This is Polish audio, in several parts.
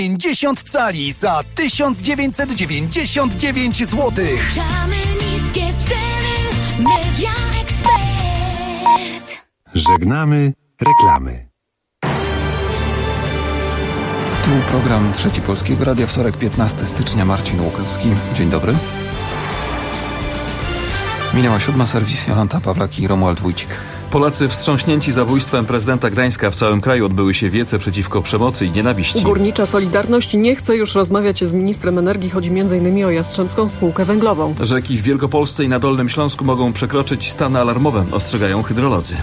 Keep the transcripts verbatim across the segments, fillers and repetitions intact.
pięćdziesiąt cali za tysiąc dziewięćset dziewięćdziesiąt dziewięć złotych. Niskie ceny, Media Expert. Żegnamy reklamy. Tu program Trzeci Polskiego Radia, wtorek piętnastego stycznia, Marcin Łukowski. Dzień dobry. Minęła siódma, serwis Jolanta Pawlak i Romuald Wójcik. Polacy wstrząśnięci zabójstwem prezydenta Gdańska. W całym kraju odbyły się wiece przeciwko przemocy i nienawiści. Górnicza Solidarność nie chce już rozmawiać z ministrem energii. Chodzi m.in. o Jastrzębską Spółkę Węglową. Rzeki w Wielkopolsce i na Dolnym Śląsku mogą przekroczyć stany alarmowe, ostrzegają hydrolodzy.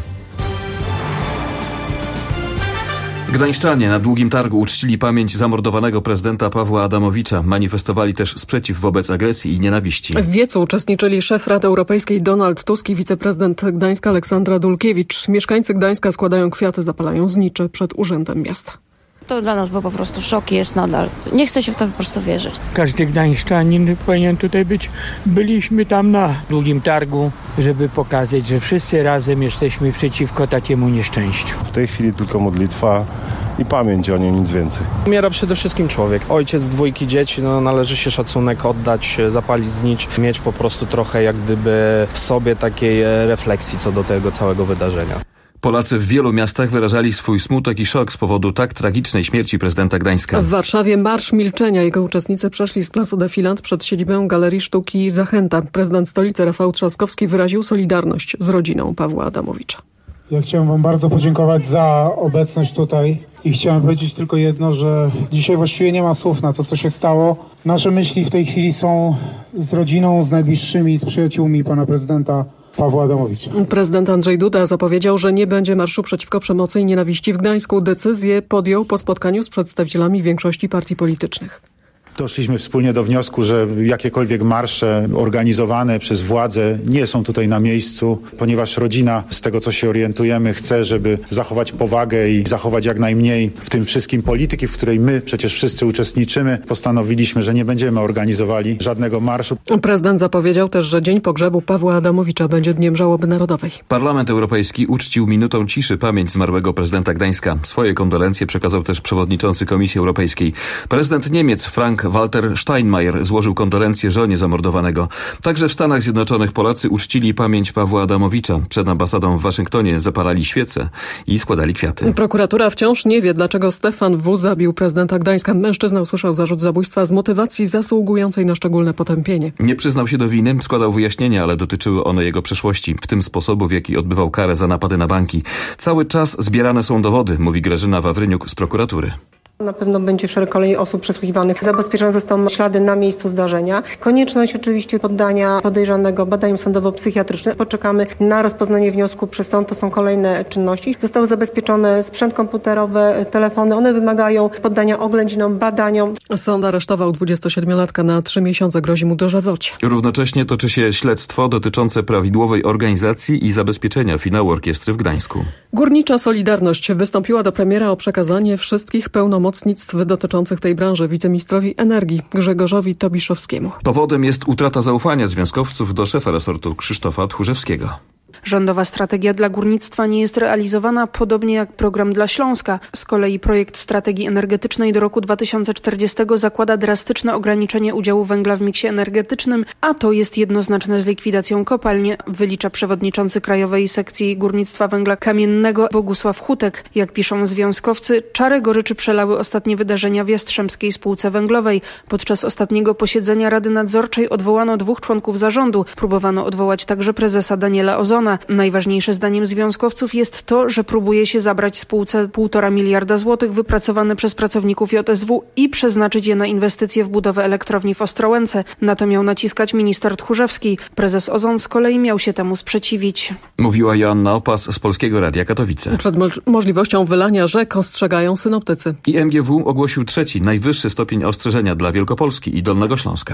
Gdańszczanie na Długim Targu uczcili pamięć zamordowanego prezydenta Pawła Adamowicza. Manifestowali też sprzeciw wobec agresji i nienawiści. W wiecu uczestniczyli szef Rady Europejskiej Donald Tusk i wiceprezydent Gdańska Aleksandra Dulkiewicz. Mieszkańcy Gdańska składają kwiaty, zapalają znicze przed Urzędem Miasta. To dla nas był po prostu szok i jest nadal. Nie chce się w to po prostu wierzyć. Każdy gdańszczanin powinien tutaj być. Byliśmy tam na Długim Targu, żeby pokazać, że wszyscy razem jesteśmy przeciwko takiemu nieszczęściu. W tej chwili tylko modlitwa i pamięć o nim, nic więcej. Umiera przede wszystkim człowiek. Ojciec dwójki dzieci, no należy się szacunek oddać, zapalić znicz, mieć po prostu trochę jak gdyby w sobie takiej refleksji co do tego całego wydarzenia. Polacy w wielu miastach wyrażali swój smutek i szok z powodu tak tragicznej śmierci prezydenta Gdańska. W Warszawie Marsz Milczenia. Jego uczestnicy przeszli z placu Defilant przed siedzibę Galerii Sztuki Zachęta. Prezydent stolicy Rafał Trzaskowski wyraził solidarność z rodziną Pawła Adamowicza. Ja chciałem wam bardzo podziękować za obecność tutaj i chciałem powiedzieć tylko jedno, że dzisiaj właściwie nie ma słów na to, co się stało. Nasze myśli w tej chwili są z rodziną, z najbliższymi, z przyjaciółmi pana prezydenta Pawła Adamowicza. Prezydent Andrzej Duda zapowiedział, że nie będzie marszu przeciwko przemocy i nienawiści w Gdańsku. Decyzję podjął po spotkaniu z przedstawicielami większości partii politycznych. Doszliśmy wspólnie do wniosku, że jakiekolwiek marsze organizowane przez władze nie są tutaj na miejscu, ponieważ rodzina, z tego co się orientujemy, chce, żeby zachować powagę i zachować jak najmniej w tym wszystkim polityki, w której my przecież wszyscy uczestniczymy. Postanowiliśmy, że nie będziemy organizowali żadnego marszu. Prezydent zapowiedział też, że dzień pogrzebu Pawła Adamowicza będzie dniem żałoby narodowej. Parlament Europejski uczcił minutą ciszy pamięć zmarłego prezydenta Gdańska. Swoje kondolencje przekazał też przewodniczący Komisji Europejskiej. Prezydent Niemiec Frank Walter Steinmeier złożył kondolencje żonie zamordowanego. Także w Stanach Zjednoczonych Polacy uczcili pamięć Pawła Adamowicza. Przed ambasadą w Waszyngtonie zapalali świece i składali kwiaty. Prokuratura wciąż nie wie, dlaczego Stefan W. zabił prezydenta Gdańska. Mężczyzna usłyszał zarzut zabójstwa z motywacji zasługującej na szczególne potępienie. Nie przyznał się do winy, składał wyjaśnienia, ale dotyczyły one jego przeszłości, w tym sposobu, w jaki odbywał karę za napady na banki. Cały czas zbierane są dowody, mówi Grażyna Wawryniuk z prokuratury. Na pewno będzie szereg kolejnych osób przesłuchiwanych. Zabezpieczone zostaną ślady na miejscu zdarzenia. Konieczność oczywiście poddania podejrzanego badaniom sądowo-psychiatrycznym. Poczekamy na rozpoznanie wniosku przez sąd. To są kolejne czynności. Zostały zabezpieczone sprzęt komputerowy, telefony. One wymagają poddania oględzinom, badaniom. Sąd aresztował dwudziestosiedmiolatka na trzy miesiące. Grozi mu dożywocie. Równocześnie toczy się śledztwo dotyczące prawidłowej organizacji i zabezpieczenia finału orkiestry w Gdańsku. Górnicza Solidarność wystąpiła do premiera o przekazanie wszystkich pełnomocnictw dotyczących tej branży wiceministrowi energii Grzegorzowi Tobiszowskiemu. Powodem jest utrata zaufania związkowców do szefa resortu Krzysztofa Tchórzewskiego. Rządowa strategia dla górnictwa nie jest realizowana, podobnie jak program dla Śląska. Z kolei projekt strategii energetycznej do roku dwa tysiące czterdziestego zakłada drastyczne ograniczenie udziału węgla w miksie energetycznym, a to jest jednoznaczne z likwidacją kopalń, wylicza przewodniczący Krajowej Sekcji Górnictwa Węgla Kamiennego Bogusław Hutek. Jak piszą związkowcy, czarę goryczy przelały ostatnie wydarzenia w Jastrzębskiej Spółce Węglowej. Podczas ostatniego posiedzenia Rady Nadzorczej odwołano dwóch członków zarządu. Próbowano odwołać także prezesa Daniela Ozona. Najważniejsze zdaniem związkowców jest to, że próbuje się zabrać spółce półtora miliarda złotych wypracowane przez pracowników J S W i przeznaczyć je na inwestycje w budowę elektrowni w Ostrołęce. Na to miał naciskać minister Tchórzewski. Prezes Ozon z kolei miał się temu sprzeciwić. Mówiła Joanna Opas z Polskiego Radia Katowice. Przed mo- możliwością wylania rzek ostrzegają synoptycy. I M G W ogłosił trzeci, najwyższy stopień ostrzeżenia dla Wielkopolski i Dolnego Śląska.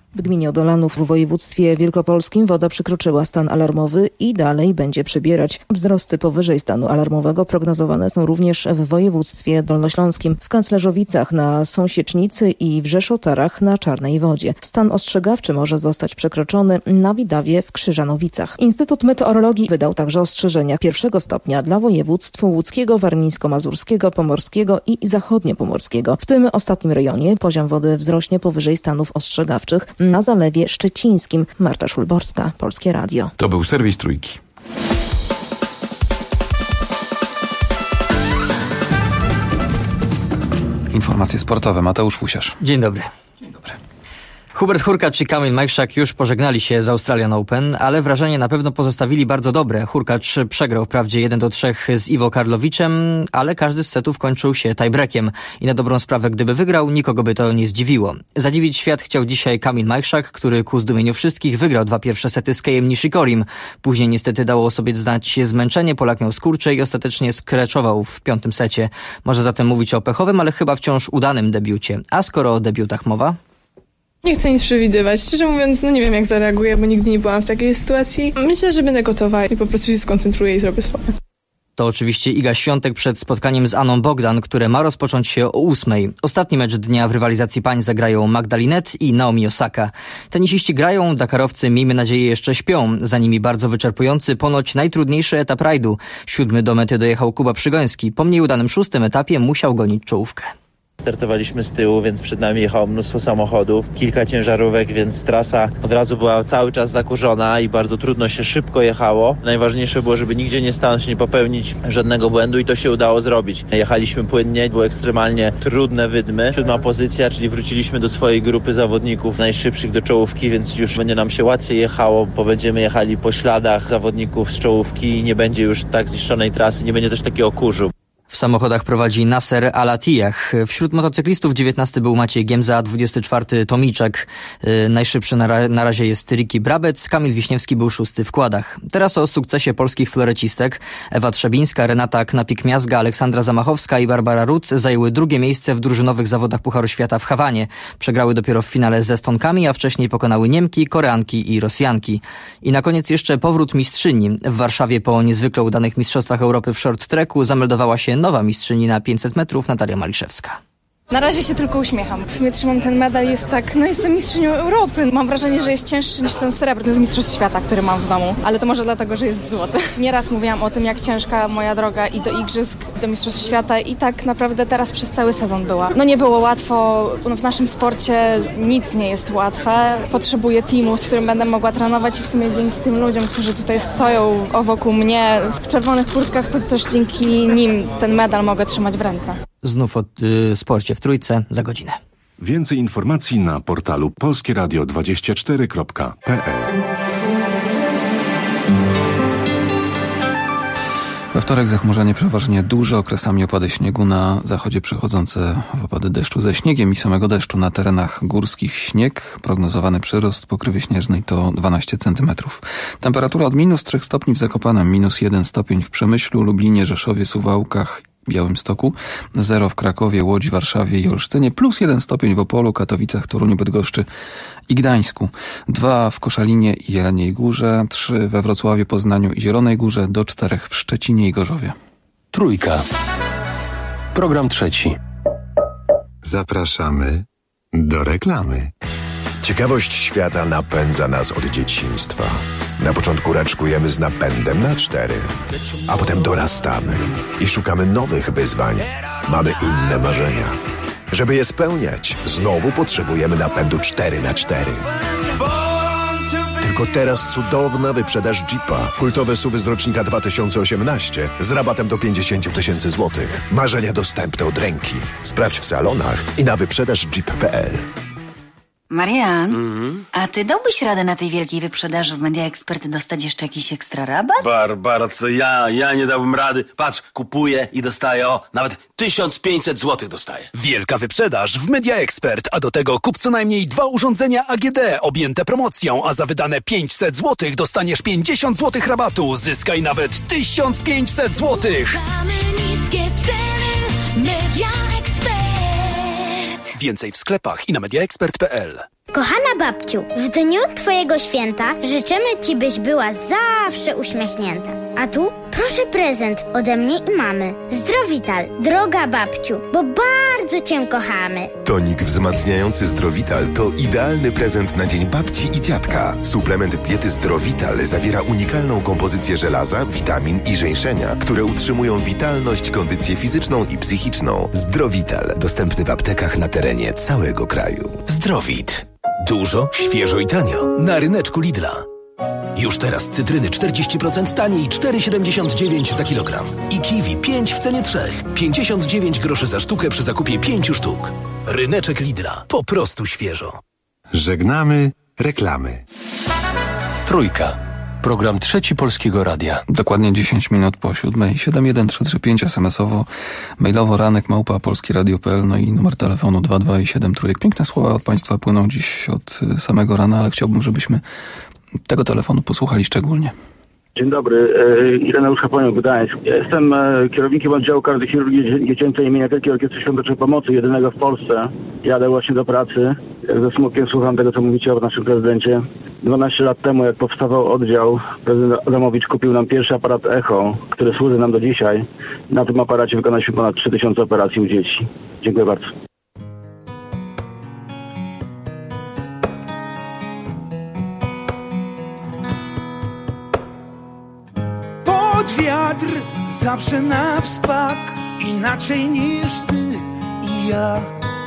W gminie Odolanów w województwie wielkopolskim woda przekroczyła stan alarmowy i dalej będzie przybierać. Wzrosty powyżej stanu alarmowego prognozowane są również w województwie dolnośląskim, w Kanclerzowicach na Sąsiecznicy i w Rzeszotarach na Czarnej Wodzie. Stan ostrzegawczy może zostać przekroczony na Widawie w Krzyżanowicach. Instytut Meteorologii wydał także ostrzeżenia pierwszego stopnia dla województw łódzkiego, warmińsko-mazurskiego, pomorskiego i zachodniopomorskiego. W tym ostatnim rejonie poziom wody wzrośnie powyżej stanów ostrzegawczych na Zalewie Szczecińskim. Marta Szulborska, Polskie Radio. To był serwis Trójki. Informacje sportowe. Mateusz Fusiarz. Dzień dobry. Dzień dobry. Hubert Hurkacz i Kamil Majchrzak już pożegnali się z Australian Open, ale wrażenie na pewno pozostawili bardzo dobre. Hurkacz przegrał wprawdzie jeden do trzech z Iwo Karlowiczem, ale każdy z setów kończył się tiebreakiem. I na dobrą sprawę, gdyby wygrał, nikogo by to nie zdziwiło. Zadziwić świat chciał dzisiaj Kamil Majchrzak, który ku zdumieniu wszystkich wygrał dwa pierwsze sety z Kejem Nishikorim. Później niestety dało sobie znać zmęczenie, Polak miał skurcze i ostatecznie skreczował w piątym secie. Może zatem mówić o pechowym, ale chyba wciąż udanym debiucie. A skoro o debiutach mowa? Nie chcę nic przewidywać. Szczerze mówiąc, no nie wiem jak zareaguję, bo nigdy nie byłam w takiej sytuacji. Myślę, że będę gotowa i po prostu się skoncentruję i zrobię swoje. To oczywiście Iga Świątek przed spotkaniem z Anną Bogdan, które ma rozpocząć się o ósmej. Ostatni mecz dnia w rywalizacji pań zagrają Magdalinet i Naomi Osaka. Tenisiści grają, Dakarowcy miejmy nadzieję jeszcze śpią. Za nimi bardzo wyczerpujący, ponoć najtrudniejszy etap rajdu. Siódmy do mety dojechał Kuba Przygoński. Po mniej udanym szóstym etapie musiał gonić czołówkę. Startowaliśmy z tyłu, więc przed nami jechało mnóstwo samochodów, kilka ciężarówek, więc trasa od razu była cały czas zakurzona i bardzo trudno się szybko jechało. Najważniejsze było, żeby nigdzie nie stanąć, nie popełnić żadnego błędu i to się udało zrobić. Jechaliśmy płynnie, były ekstremalnie trudne wydmy. Siódma pozycja, czyli wróciliśmy do swojej grupy zawodników najszybszych do czołówki, więc już będzie nam się łatwiej jechało, bo będziemy jechali po śladach zawodników z czołówki i nie będzie już tak zniszczonej trasy, nie będzie też takiego kurzu. W samochodach prowadzi Nasser Al-Attiyah. Wśród motocyklistów dziewiętnasty był Maciej Giemza, a dwudziesty czwarty Tomiczek. Yy, najszybszy na, ra- na razie jest Ricky Brabec, Kamil Wiśniewski był szósty w kładach. Teraz o sukcesie polskich florecistek. Ewa Trzebińska, Renata Knapik-Miazga, Aleksandra Zamachowska i Barbara Ruc zajęły drugie miejsce w drużynowych zawodach Pucharu Świata w Hawanie. Przegrały dopiero w finale z Estonkami, a wcześniej pokonały Niemki, Koreanki i Rosjanki. I na koniec jeszcze powrót mistrzyni. W Warszawie po niezwykle udanych Mistrzostwach Europy w short tracku zameldowała się nowa mistrzyni na pięćset metrów Natalia Maliszewska. Na razie się tylko uśmiecham. W sumie trzymam ten medal, jest tak, no jestem mistrzynią Europy. Mam wrażenie, że jest cięższy niż ten srebrny z Mistrzostw Świata, który mam w domu. Ale to może dlatego, że jest złoty. Nieraz mówiłam o tym, jak ciężka moja droga i do Igrzysk, do Mistrzostw Świata i tak naprawdę teraz przez cały sezon była. No nie było łatwo, no w naszym sporcie nic nie jest łatwe. Potrzebuję teamu, z którym będę mogła trenować i w sumie dzięki tym ludziom, którzy tutaj stoją wokół mnie w czerwonych kurtkach, to też dzięki nim ten medal mogę trzymać w ręce. Znów o y, sporcie w Trójce za godzinę. Więcej informacji na portalu polskieradio dwadzieścia cztery kropka p l. We wtorek zachmurzenie przeważnie duże, okresami opady śniegu, na zachodzie przechodzące w opady deszczu ze śniegiem i samego deszczu. Na terenach górskich śnieg, prognozowany przyrost pokrywy śnieżnej to dwanaście centymetrów. Temperatura od minus trzech stopni w Zakopanem, minus jeden stopień w Przemyślu, Lublinie, Rzeszowie, Suwałkach, Białymstoku, zero w Krakowie, Łodzi, Warszawie i Olsztynie, plus jeden stopień w Opolu, Katowicach, Toruniu, Bydgoszczy i Gdańsku, dwa w Koszalinie i Jeleniej Górze, trzy we Wrocławiu, Poznaniu i Zielonej Górze, do czterech w Szczecinie i Gorzowie. Trójka. Program trzeci. Zapraszamy do reklamy. Ciekawość świata napędza nas od dzieciństwa. Na początku raczkujemy z napędem na cztery, a potem dorastamy i szukamy nowych wyzwań. Mamy inne marzenia. Żeby je spełniać, znowu potrzebujemy napędu cztery na cztery. Tylko teraz cudowna wyprzedaż Jeepa. Kultowe S U V z rocznika dwa tysiące osiemnaście z rabatem do pięćdziesiąt tysięcy złotych. Marzenia dostępne od ręki. Sprawdź w salonach i na wyprzedaż jeep kropka p l. Marian, mm-hmm. a ty dałbyś radę na tej wielkiej wyprzedaży w Media Expert dostać jeszcze jakiś ekstra rabat? Barbara, co ja? Ja nie dałbym rady. Patrz, kupuję i dostaję, o, nawet tysiąc pięćset złotych dostaję. Wielka wyprzedaż w Media Expert, a do tego kup co najmniej dwa urządzenia A G D objęte promocją, a za wydane pięćset złotych dostaniesz pięćdziesiąt złotych rabatu. Zyskaj nawet tysiąc pięćset złotych. Mamy niskie ceny, Media Expert. Więcej w sklepach i na media expert kropka p l. Kochana babciu, w dniu twojego święta życzymy ci, byś była zawsze uśmiechnięta. A tu proszę prezent ode mnie i mamy. Zdrowital, droga babciu, bo bardzo cię kochamy. Tonik wzmacniający Zdrowital to idealny prezent na dzień babci i dziadka. Suplement diety Zdrowital zawiera unikalną kompozycję żelaza, witamin i żeńszenia, które utrzymują witalność, kondycję fizyczną i psychiczną. Zdrowital, dostępny w aptekach na terenie całego kraju. Zdrowit. Dużo, świeżo i tanio. Na ryneczku Lidla. Już teraz cytryny czterdzieści procent taniej, cztery siedemdziesiąt dziewięć za kilogram. I kiwi pięć w cenie trzech, pięćdziesiąt dziewięć groszy za sztukę przy zakupie pięciu sztuk. Ryneczek Lidla. Po prostu świeżo. Żegnamy reklamy. Trójka. Program Trzeci Polskiego Radia. Dokładnie dziesięć minut po siódmej. siedem jeden trzy trzy pięć es em esowo, mailowo ranek małpa polskieradio kropka pe el, no i numer telefonu dwa dwa i siedem trójek. Piękne słowa od Państwa płyną dziś od samego rana, ale chciałbym, żebyśmy tego telefonu posłuchali szczególnie. Dzień dobry, Ireneusz Chaponiuk, Gdańsk. Ja jestem kierownikiem oddziału kardiochirurgii dziecięcej imienia Wielkiej Orkiestry Świątecznej Pomocy, jedynego w Polsce. Jadę właśnie do pracy. Jak ze smutkiem słucham tego, co mówicie o naszym prezydencie. dwanaście lat temu, jak powstawał oddział, prezydent Adamowicz kupił nam pierwszy aparat Echo, który służy nam do dzisiaj. Na tym aparacie wykonaliśmy ponad trzy tysiące operacji u dzieci. Dziękuję bardzo. Wiatr zawsze na wspak, inaczej niż ty i ja.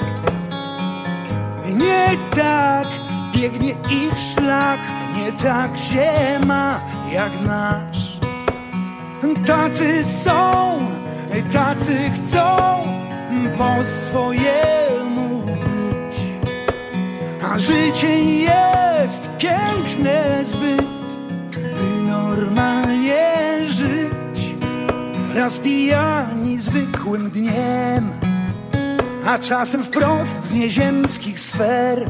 Nie tak biegnie ich szlak, nie tak się ma jak nasz. Tacy są, tacy chcą po swojemu być. A życie jest piękne zbyt, by normalnie żyć. Raz pijani zwykłym dniem, a czasem wprost z nieziemskich sfer.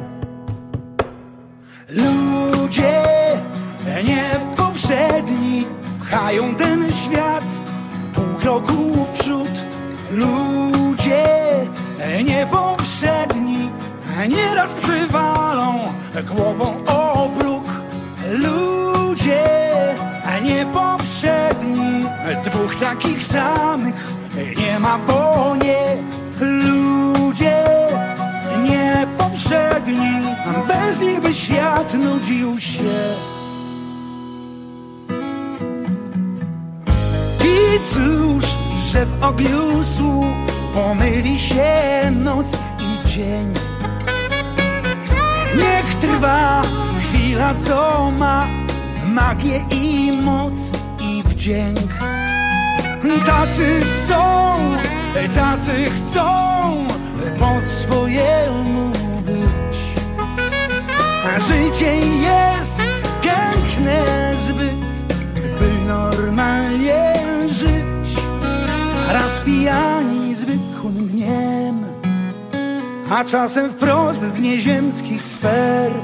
Ludzie niepowszedni pchają ten świat pół kroku w przód. Ludzie niepowszedni nieraz przywalą głową o próg. Ludzie niepowszedni, dwóch takich samych nie ma, bo nie. Ludzie niepowszedni, bez nich by świat nudził się. I cóż, że w ogniu słów pomyli się noc i dzień. Niech trwa chwila, co ma magię i moc i wdzięk. Tacy są, tacy chcą po swojemu być. A życie jest piękne zbyt, by normalnie żyć. Raz pijani zwykłym dniem, a czasem wprost z nieziemskich sfer.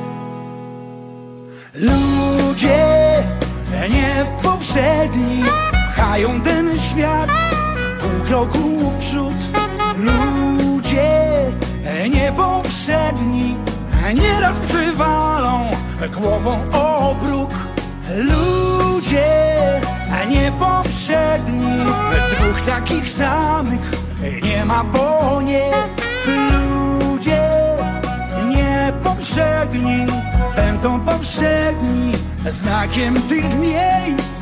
Ludzie niepowszedni pchają ten świat pół kroku w przód. Ludzie niepowszedni nieraz przywalą głową o próg. Ludzie niepowszedni, dwóch takich samych nie ma, bo nie. Ludzie niepowszedni będą powszedni znakiem tych miejsc.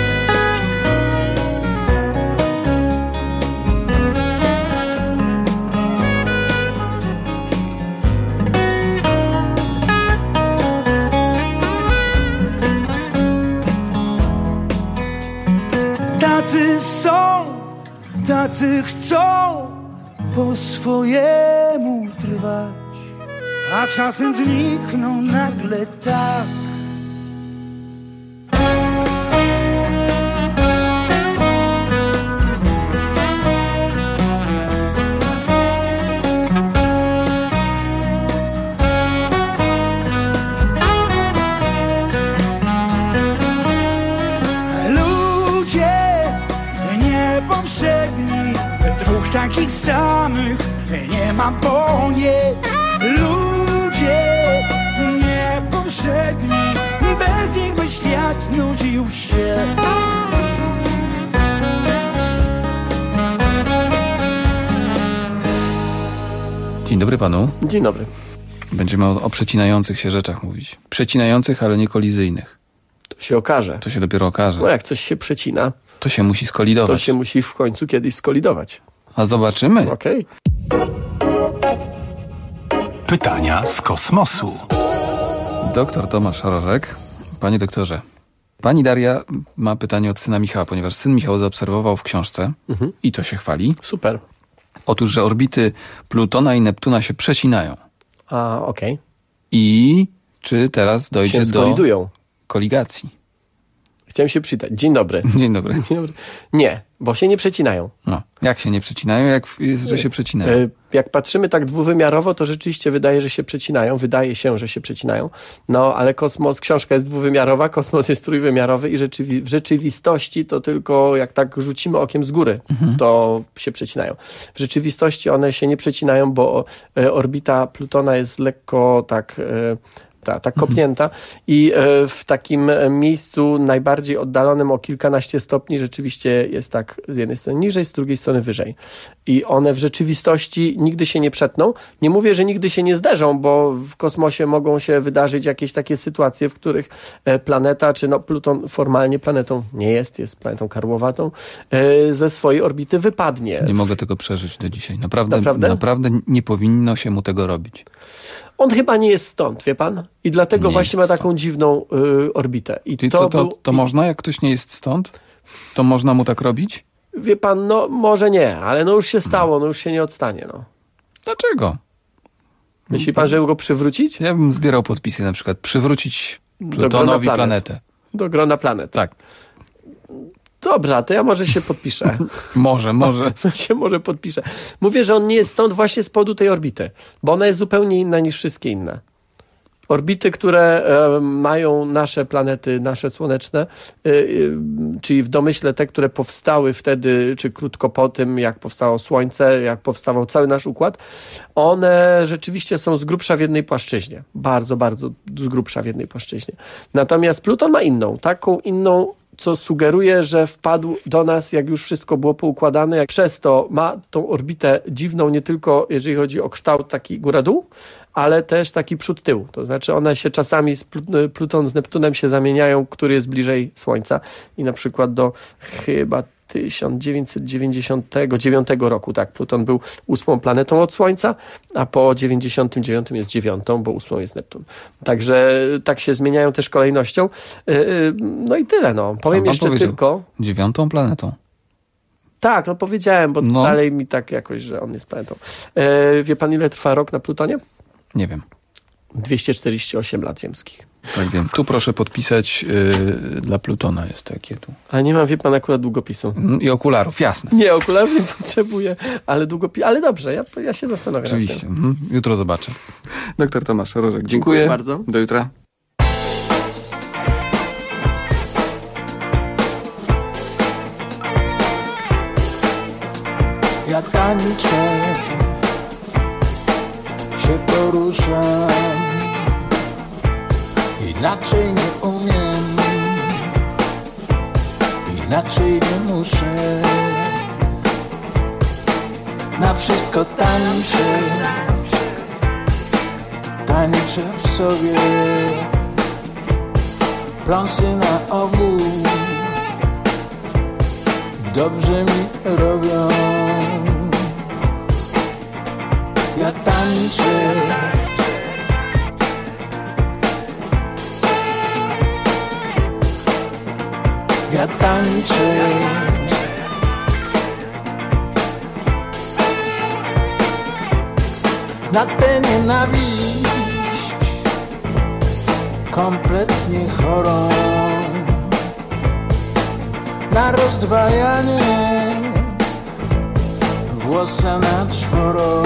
Tacy są, tacy chcą po swojemu trwać, a czasem znikną nagle tak. Ludzie niepowszedni, dwóch takich samych nie ma, bo nie. Ludzie poprzedni, bez nich by świat nudził się. Dzień dobry panu. Dzień dobry. Będziemy o, o przecinających się rzeczach mówić. Przecinających, ale nie kolizyjnych. To się okaże. To się dopiero okaże. No jak coś się przecina, to się musi skolidować. To się musi w końcu kiedyś skolidować. A zobaczymy. Okej. Pytania z kosmosu. Doktor Tomasz Rożek. Panie doktorze, pani Daria ma pytanie od syna Michała, ponieważ syn Michał zaobserwował w książce mhm. i to się chwali. Super. Otóż, że orbity Plutona i Neptuna się przecinają. A, okej. Okay. I czy teraz dojdzie się skolidują. do koligacji? Chciałem się przywitać. Dzień dobry. Dzień dobry. Dzień dobry. Nie, bo się nie przecinają. No, jak się nie przecinają, jak jest, że się przecinają? Jak patrzymy tak dwuwymiarowo, to rzeczywiście wydaje, że się przecinają. Wydaje się, że się przecinają. No, ale kosmos, książka jest dwuwymiarowa, kosmos jest trójwymiarowy i rzeczywi- w rzeczywistości to tylko jak tak rzucimy okiem z góry, mhm. to się przecinają. W rzeczywistości one się nie przecinają, bo orbita Plutona jest lekko tak... Ta, tak kopnięta i w takim miejscu najbardziej oddalonym o kilkanaście stopni rzeczywiście jest tak z jednej strony niżej, z drugiej strony wyżej. I one w rzeczywistości nigdy się nie przetną. Nie mówię, że nigdy się nie zderzą, bo w kosmosie mogą się wydarzyć jakieś takie sytuacje, w których planeta, czy no Pluton formalnie planetą nie jest, jest planetą karłowatą, ze swojej orbity wypadnie. Nie mogę tego przeżyć do dzisiaj. Naprawdę, naprawdę? naprawdę nie powinno się mu tego robić. On chyba nie jest stąd, wie pan? I dlatego nie właśnie ma taką stąd. dziwną y, orbitę. I to, to, to, był... to można, jak ktoś nie jest stąd? To można mu tak robić? Wie pan, no może nie, ale no już się stało, no już się nie odstanie. No. Dlaczego? Myśli pan, żeby go przywrócić? Ja bym zbierał podpisy, na przykład przywrócić Plutonowi do planetę. Do grona planet. Tak. Dobrze, to ja może się podpiszę. może, może. się może podpiszę. Mówię, że on nie jest stąd właśnie z powodu tej orbity, bo ona jest zupełnie inna niż wszystkie inne. Orbity, które e, mają nasze planety, nasze słoneczne, e, e, czyli w domyśle te, które powstały wtedy, czy krótko po tym, jak powstało Słońce, jak powstawał cały nasz układ, one rzeczywiście są z grubsza w jednej płaszczyźnie. Bardzo, bardzo z grubsza w jednej płaszczyźnie. Natomiast Pluton ma inną, taką inną, co sugeruje, że wpadł do nas, jak już wszystko było poukładane, jak przez to ma tą orbitę dziwną, nie tylko jeżeli chodzi o kształt taki góra-dół, ale też taki przód-tył. To znaczy one się czasami, z Pluton z Neptunem się zamieniają, który jest bliżej Słońca i na przykład do chyba tysiąc dziewięćset dziewięćdziesiątego dziewiątego roku, tak, Pluton był ósmą planetą od Słońca, a po dziewięćdziesiątym dziewiątym jest dziewiątą, bo ósmą jest Neptun. Także tak się zmieniają też kolejnością. No i tyle, no. Powiem jeszcze powiedział? tylko... Dziewiątą planetą. Tak, no powiedziałem, bo no. dalej mi tak jakoś, że on jest planetą. E, wie pan, ile trwa rok na Plutonie? Nie wiem. dwieście czterdzieści osiem lat ziemskich. Tak wiem. Tu proszę podpisać yy, dla Plutona jest takie tu. A nie mam, wie pan, akurat długopisu. I okularów, jasne. Nie, okularów nie potrzebuję, ale długopis. Ale dobrze, ja, ja się zastanowię. Oczywiście. Mhm. Jutro zobaczę. Doktor Tomasz Rożek, dziękuję. Dziękuję bardzo. Do jutra. Ja tańczę, się poruszam, inaczej nie umiem, inaczej nie muszę. Na wszystko tańczę, tańczę w sobie, pląsy na ogół dobrze mi robią. Ja tańczę, ja tańczę, na tę nienawiść kompletnie chorą, na rozdwajanie włosa na czworo,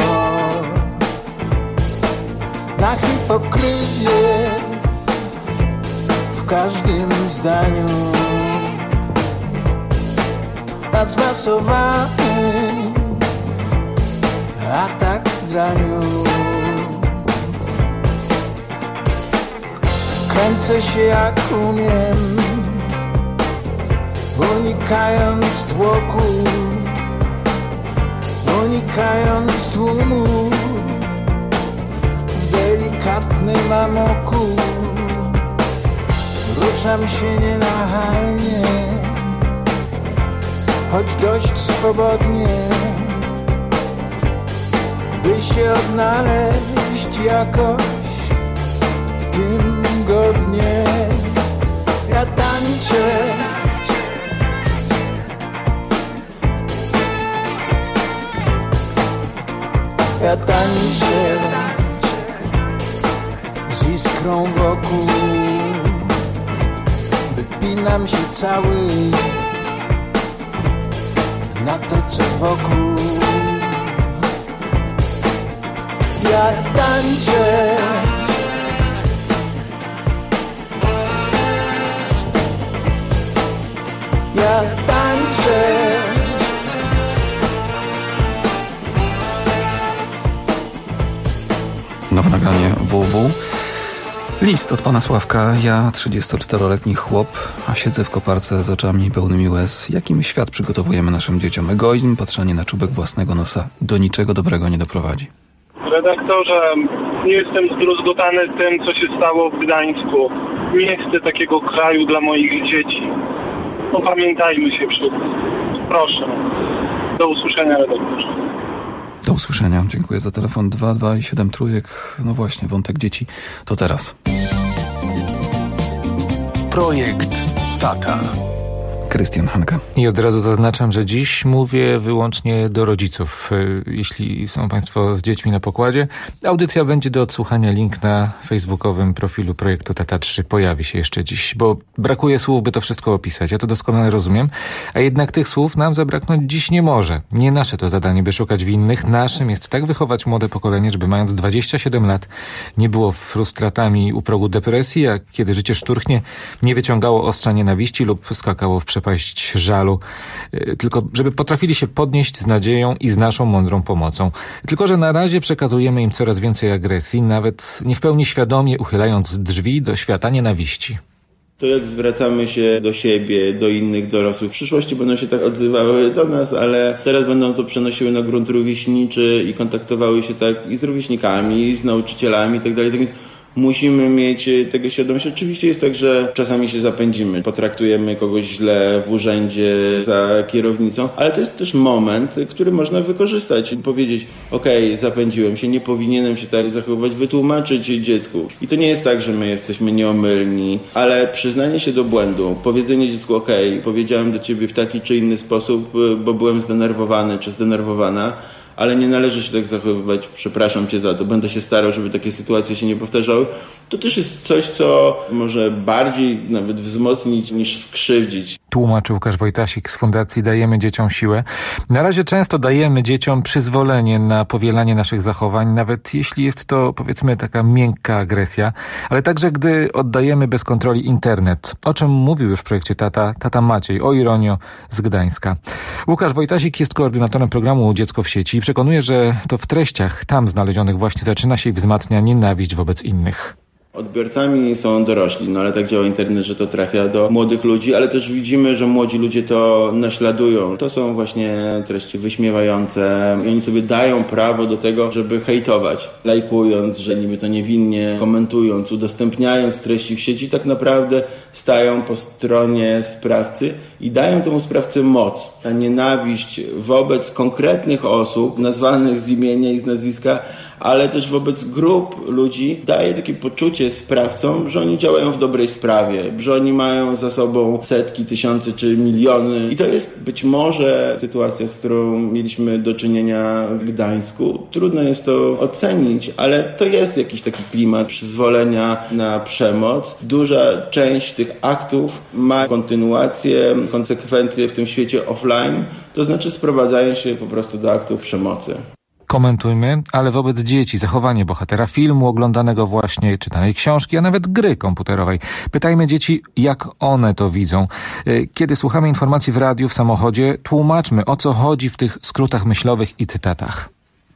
na hipokryzję w każdym zdaniu, na zmasowany atak draniu. Kręcę się jak umiem, unikając tłoku, unikając tłumu, w delikatnym amoku. Ruszam się nienachalnie, choć dość swobodnie, by się odnaleźć jakoś w tym godnie. Ja tańczę, ja tańczę z iskrą wokół, wypinam się cały na to, co wokół. Ja tańczę, ja tańczę. Nowe nagranie W W. List od pana Sławka. Ja, trzydziestoczteroletni chłop, a siedzę w koparce z oczami pełnymi łez. Jakim świat przygotowujemy naszym dzieciom? Egoizm, patrzenie na czubek własnego nosa do niczego dobrego nie doprowadzi. Redaktorze, nie jestem zdruzgotany tym, co się stało w Gdańsku. Nie chcę takiego kraju dla moich dzieci. Opamiętajmy się wszyscy. Proszę. Do usłyszenia, redaktorze. Do usłyszenia. Dziękuję za telefon. Dwa, dwa i siedem trójek. No właśnie, wątek dzieci to teraz. Projekt Tata. Krystian Hanka. I od razu zaznaczam, że dziś mówię wyłącznie do rodziców. Jeśli są Państwo z dziećmi na pokładzie, audycja będzie do odsłuchania. Link na facebookowym profilu projektu Tata trzy pojawi się jeszcze dziś, bo brakuje słów, by to wszystko opisać. Ja to doskonale rozumiem, a jednak tych słów nam zabraknąć dziś nie może. Nie nasze to zadanie, by szukać winnych. Naszym jest tak wychować młode pokolenie, żeby mając dwadzieścia siedem lat nie było frustratami u progu depresji, a kiedy życie szturchnie, nie wyciągało ostrza nienawiści lub skakało w przepaść żalu, tylko żeby potrafili się podnieść z nadzieją i z naszą mądrą pomocą. Tylko że na razie przekazujemy im coraz więcej agresji, nawet nie w pełni świadomie uchylając drzwi do świata nienawiści. To jak zwracamy się do siebie, do innych dorosłych. W przyszłości będą się tak odzywały do nas, ale teraz będą to przenosiły na grunt rówieśniczy i kontaktowały się tak i z rówieśnikami, i z nauczycielami itd. Tak więc musimy mieć tego świadomość. Oczywiście jest tak, że czasami się zapędzimy, potraktujemy kogoś źle w urzędzie za kierownicą, ale to jest też moment, który można wykorzystać i powiedzieć: okej, okay, zapędziłem się, nie powinienem się tak zachowywać, wytłumaczyć dziecku. I to nie jest tak, że my jesteśmy nieomylni, ale przyznanie się do błędu, powiedzenie dziecku: okej, okay, powiedziałem do ciebie w taki czy inny sposób, bo byłem zdenerwowany czy zdenerwowana, ale nie należy się tak zachowywać, przepraszam cię za to, będę się starał, żeby takie sytuacje się nie powtarzały. To też jest coś, co może bardziej nawet wzmocnić niż skrzywdzić. Tłumaczy Łukasz Wojtasik z Fundacji Dajemy Dzieciom Siłę. Na razie często dajemy dzieciom przyzwolenie na powielanie naszych zachowań, nawet jeśli jest to, powiedzmy, taka miękka agresja, ale także gdy oddajemy bez kontroli internet, o czym mówił już w projekcie Tata, tata Maciej, o ironio, z Gdańska. Łukasz Wojtasik jest koordynatorem programu Dziecko w sieci i przekonuje, że to w treściach tam znalezionych właśnie zaczyna się i wzmacnia nienawiść wobec innych. Odbiorcami są dorośli, no ale tak działa internet, że to trafia do młodych ludzi, ale też widzimy, że młodzi ludzie to naśladują. To są właśnie treści wyśmiewające i oni sobie dają prawo do tego, żeby hejtować, lajkując, że niby to niewinnie, komentując, udostępniając treści w sieci, tak naprawdę stają po stronie sprawcy i dają temu sprawcy moc. Ta nienawiść wobec konkretnych osób, nazwanych z imienia i z nazwiska, ale też wobec grup ludzi daje takie poczucie sprawcom, że oni działają w dobrej sprawie, że oni mają za sobą setki, tysiące czy miliony. I to jest być może sytuacja, z którą mieliśmy do czynienia w Gdańsku. Trudno jest to ocenić, ale to jest jakiś taki klimat przyzwolenia na przemoc. Duża część tych aktów ma kontynuację, konsekwencje w tym świecie offline, to znaczy sprowadzają się po prostu do aktów przemocy. Komentujmy, ale wobec dzieci zachowanie bohatera filmu, oglądanego właśnie, czytanej książki, a nawet gry komputerowej. Pytajmy dzieci, jak one to widzą. Kiedy słuchamy informacji w radiu, w samochodzie, tłumaczmy, o co chodzi w tych skrótach myślowych i cytatach.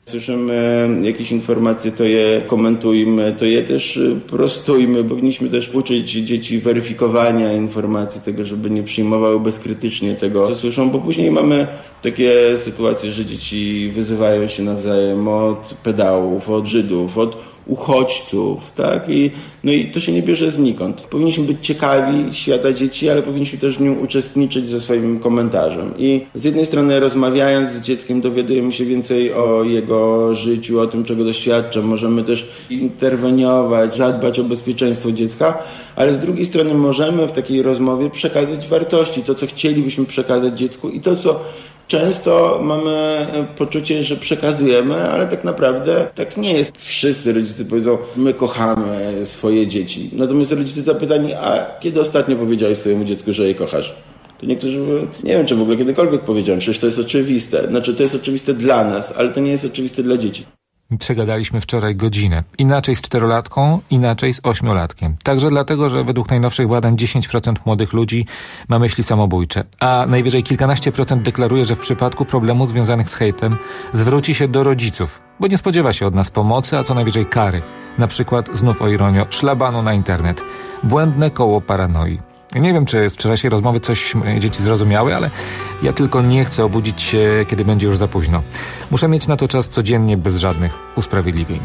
Słyszymy jakieś informacje, to je komentujmy, to je też prostujmy. Powinniśmy też uczyć dzieci weryfikowania informacji, tego, żeby nie przyjmowały bezkrytycznie tego, co słyszą, bo później mamy takie sytuacje, że dzieci wyzywają się nawzajem od pedałów, od Żydów, od uchodźców, tak? I, no i to się nie bierze znikąd. Powinniśmy być ciekawi świata dzieci, ale powinniśmy też w nim uczestniczyć ze swoim komentarzem. I z jednej strony rozmawiając z dzieckiem dowiadujemy się więcej o jego życiu, o tym, czego doświadcza. Możemy też interweniować, zadbać o bezpieczeństwo dziecka, ale z drugiej strony możemy w takiej rozmowie przekazać wartości, to, co chcielibyśmy przekazać dziecku i to, co często mamy poczucie, że przekazujemy, ale tak naprawdę tak nie jest. Wszyscy rodzice powiedzą, my kochamy swoje dzieci. Natomiast rodzice zapytani, a kiedy ostatnio powiedziałeś swojemu dziecku, że je kochasz? To niektórzy mówią, nie wiem, czy w ogóle kiedykolwiek powiedziałem, przecież to jest oczywiste. Znaczy, to jest oczywiste dla nas, ale to nie jest oczywiste dla dzieci. Przegadaliśmy wczoraj godzinę. Inaczej z czterolatką, inaczej z ośmiolatkiem. Także dlatego, że według najnowszych badań dziesięć procent młodych ludzi ma myśli samobójcze, a najwyżej kilkanaście procent deklaruje, że w przypadku problemów związanych z hejtem zwróci się do rodziców, bo nie spodziewa się od nas pomocy, a co najwyżej kary. Na przykład, znów o ironio, szlabanu na internet. Błędne koło paranoi. Nie wiem, czy z wczorajszej rozmowy coś dzieci zrozumiały, ale ja tylko nie chcę obudzić się, kiedy będzie już za późno. Muszę mieć na to czas codziennie, bez żadnych usprawiedliwień.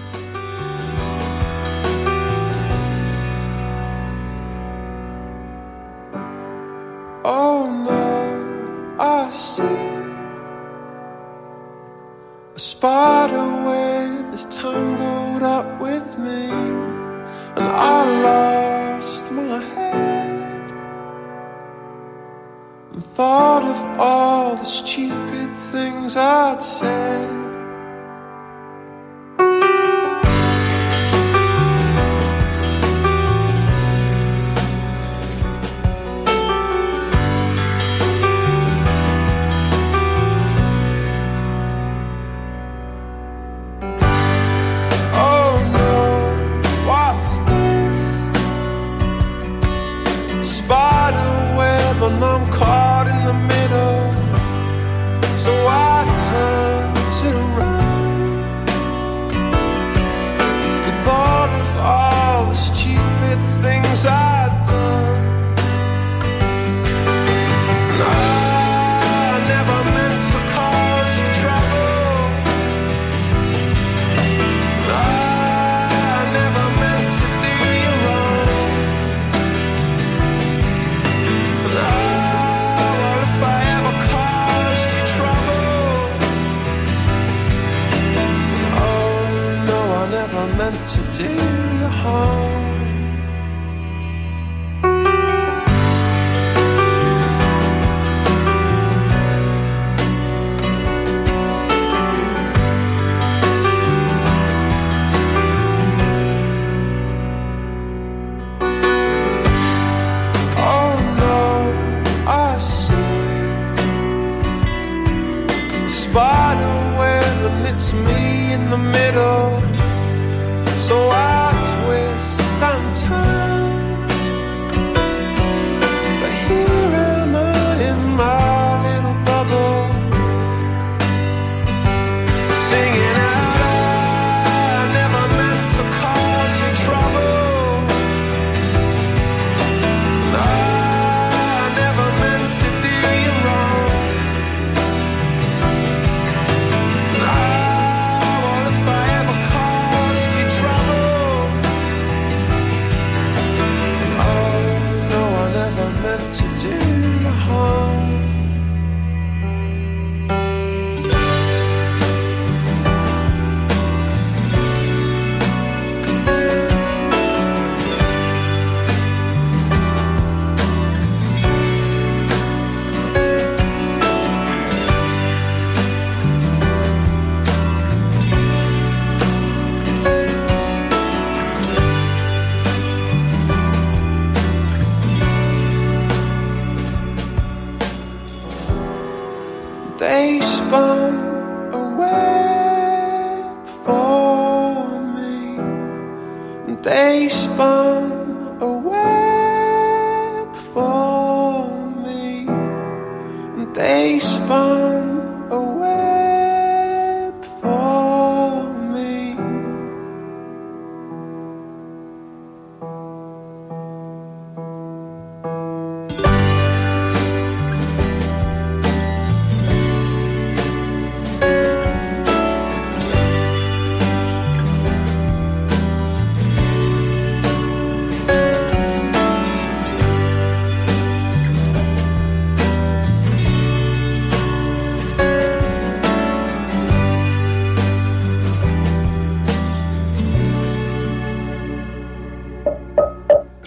Oh no, I see a spider web is tangled up with me, and I lost my head. And thought of all the stupid things I'd said. Oh no, what's this? Spider web and I'm caught in the middle. So I turned it around and thought of all the stupid things I'd done. And I never meant to cause you trouble. And I never meant to do you wrong. And I, well, if I ever caused you trouble, oh no, I never meant to do you harm. Oh no, I see a spider web and it's me in the middle. So I twist and turn, but here am I in my little bubble, singing out, I never meant to cause you trouble. And I never meant to do you wrong. And I, well, if I ever caused you trouble, oh no, I never meant to do you harm. They spun a web for me. They spun a web for me. They spun a web for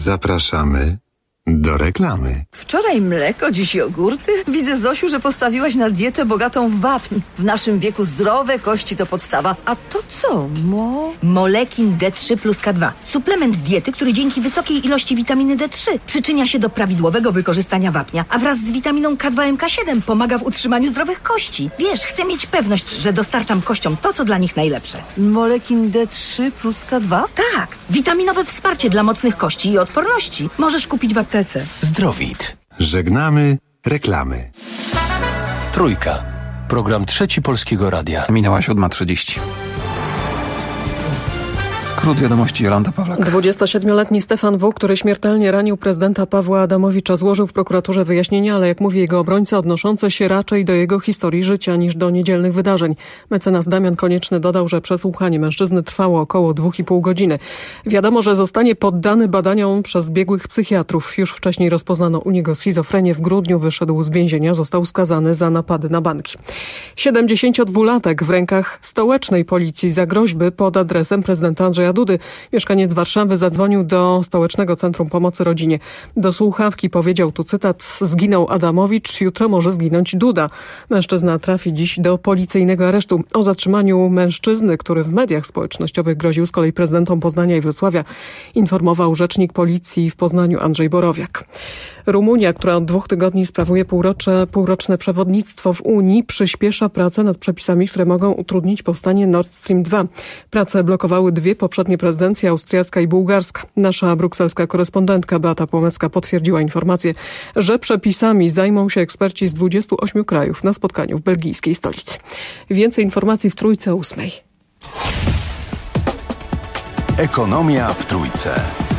Zapraszamy do reklamy. Wczoraj mleko, dziś jogurty. Widzę, Zosiu, że postawiłaś na dietę bogatą w wapń. W naszym wieku zdrowe kości to podstawa. A to co, mo? Molekin D trzy plus K dwa. Suplement diety, który dzięki wysokiej ilości witaminy D trzy przyczynia się do prawidłowego wykorzystania wapnia, a wraz z witaminą K dwa M K siedem pomaga w utrzymaniu zdrowych kości. Wiesz, chcę mieć pewność, że dostarczam kościom to, co dla nich najlepsze. Molekin D trzy plus K dwa? Tak, witaminowe wsparcie dla mocnych kości i odporności. Możesz kupić w aptece. Zdrowit. Żegnamy reklamy. Trójka. Program Trzeci Polskiego Radia. Minęła siódma trzydzieści. Skrót wiadomości, Jolanta Pawlak. dwudziestosiedmioletni Stefan W., który śmiertelnie ranił prezydenta Pawła Adamowicza, złożył w prokuraturze wyjaśnienia, ale jak mówi jego obrońca, odnoszące się raczej do jego historii życia niż do niedzielnych wydarzeń. Mecenas Damian Konieczny dodał, że przesłuchanie mężczyzny trwało około dwóch i pół godziny. Wiadomo, że zostanie poddany badaniom przez biegłych psychiatrów. Już wcześniej rozpoznano u niego schizofrenię. W grudniu wyszedł z więzienia, został skazany za napady na banki. siedemdziesięciodwulatek w rękach stołecznej policji za groźby pod adresem prezydenta Andrzeja Dudy. Mieszkaniec Warszawy zadzwonił do Stołecznego Centrum Pomocy Rodzinie. Do słuchawki powiedział, tu cytat, zginął Adamowicz, jutro może zginąć Duda. Mężczyzna trafi dziś do policyjnego aresztu. O zatrzymaniu mężczyzny, który w mediach społecznościowych groził z kolei prezydentom Poznania i Wrocławia, informował rzecznik policji w Poznaniu Andrzej Borowiak. Rumunia, która od dwóch tygodni sprawuje półrocze, półroczne przewodnictwo w Unii, przyspiesza pracę nad przepisami, które mogą utrudnić powstanie Nord Stream dwa. Prace blokowały dwie poprzednie prezydencje, austriacka i bułgarska. Nasza brukselska korespondentka Beata Płomecka potwierdziła informację, że przepisami zajmą się eksperci z dwudziestu ośmiu krajów na spotkaniu w belgijskiej stolicy. Więcej informacji w Trójce ósmej. Ekonomia w Trójce.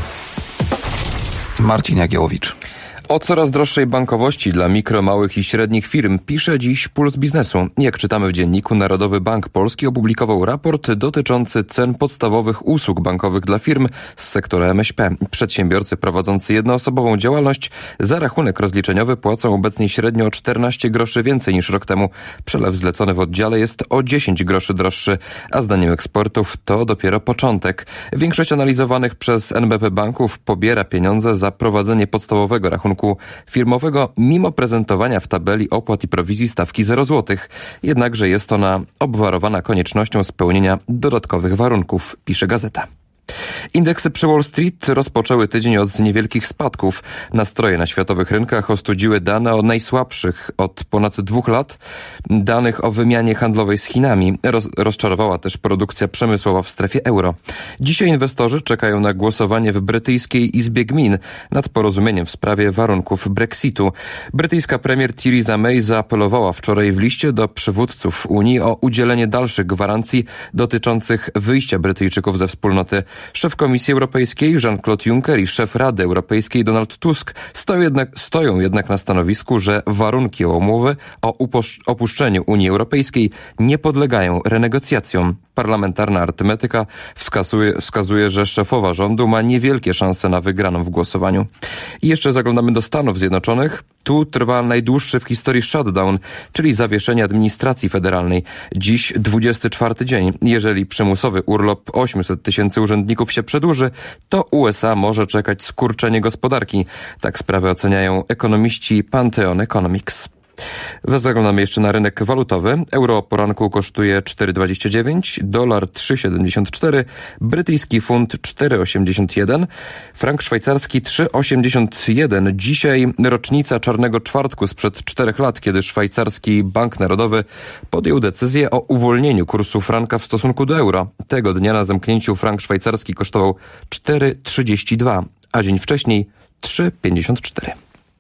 Marcin Jagiełowicz. O coraz droższej bankowości dla mikro, małych i średnich firm pisze dziś Puls Biznesu. Jak czytamy w dzienniku, Narodowy Bank Polski opublikował raport dotyczący cen podstawowych usług bankowych dla firm z sektora M S P. Przedsiębiorcy prowadzący jednoosobową działalność za rachunek rozliczeniowy płacą obecnie średnio o czternaście groszy więcej niż rok temu. Przelew zlecony w oddziale jest o dziesięć groszy droższy, a zdaniem ekspertów to dopiero początek. Większość analizowanych przez N B P banków pobiera pieniądze za prowadzenie podstawowego rachunku firmowego, mimo prezentowania w tabeli opłat i prowizji stawki zero złotych. Jednakże jest ona obwarowana koniecznością spełnienia dodatkowych warunków, pisze gazeta. Indeksy przy Wall Street rozpoczęły tydzień od niewielkich spadków. Nastroje na światowych rynkach ostudziły dane o najsłabszych od ponad dwóch lat danych o wymianie handlowej z Chinami. Roz, rozczarowała też produkcja przemysłowa w strefie euro. Dzisiaj inwestorzy czekają na głosowanie w brytyjskiej Izbie Gmin nad porozumieniem w sprawie warunków Brexitu. Brytyjska premier Theresa May zaapelowała wczoraj w liście do przywódców Unii o udzielenie dalszych gwarancji dotyczących wyjścia Brytyjczyków ze wspólnoty. Szef Komisji Europejskiej Jean-Claude Juncker i szef Rady Europejskiej Donald Tusk stoją jednak, stoją jednak na stanowisku, że warunki umowy o opuszczeniu Unii Europejskiej nie podlegają renegocjacjom. Parlamentarna arytmetyka wskazuje, wskazuje, że szefowa rządu ma niewielkie szanse na wygraną w głosowaniu. I jeszcze zaglądamy do Stanów Zjednoczonych. Tu trwa najdłuższy w historii shutdown, czyli zawieszenie administracji federalnej. Dziś dwudziesty czwarty dzień. Jeżeli przymusowy urlop osiemset tysięcy urzędników się przedłuży, to U S A może czekać skurczenie gospodarki. Tak sprawę oceniają ekonomiści Pantheon Economics. Zaglądamy jeszcze na rynek walutowy. Euro o poranku kosztuje cztery dwadzieścia dziewięć, dolar trzy siedemdziesiąt cztery, brytyjski funt cztery osiemdziesiąt jeden, frank szwajcarski trzy osiemdziesiąt jeden. Dzisiaj rocznica Czarnego Czwartku sprzed czterech lat, kiedy szwajcarski Bank Narodowy podjął decyzję o uwolnieniu kursu franka w stosunku do euro. Tego dnia na zamknięciu frank szwajcarski kosztował cztery trzydzieści dwa, a dzień wcześniej trzy pięćdziesiąt cztery.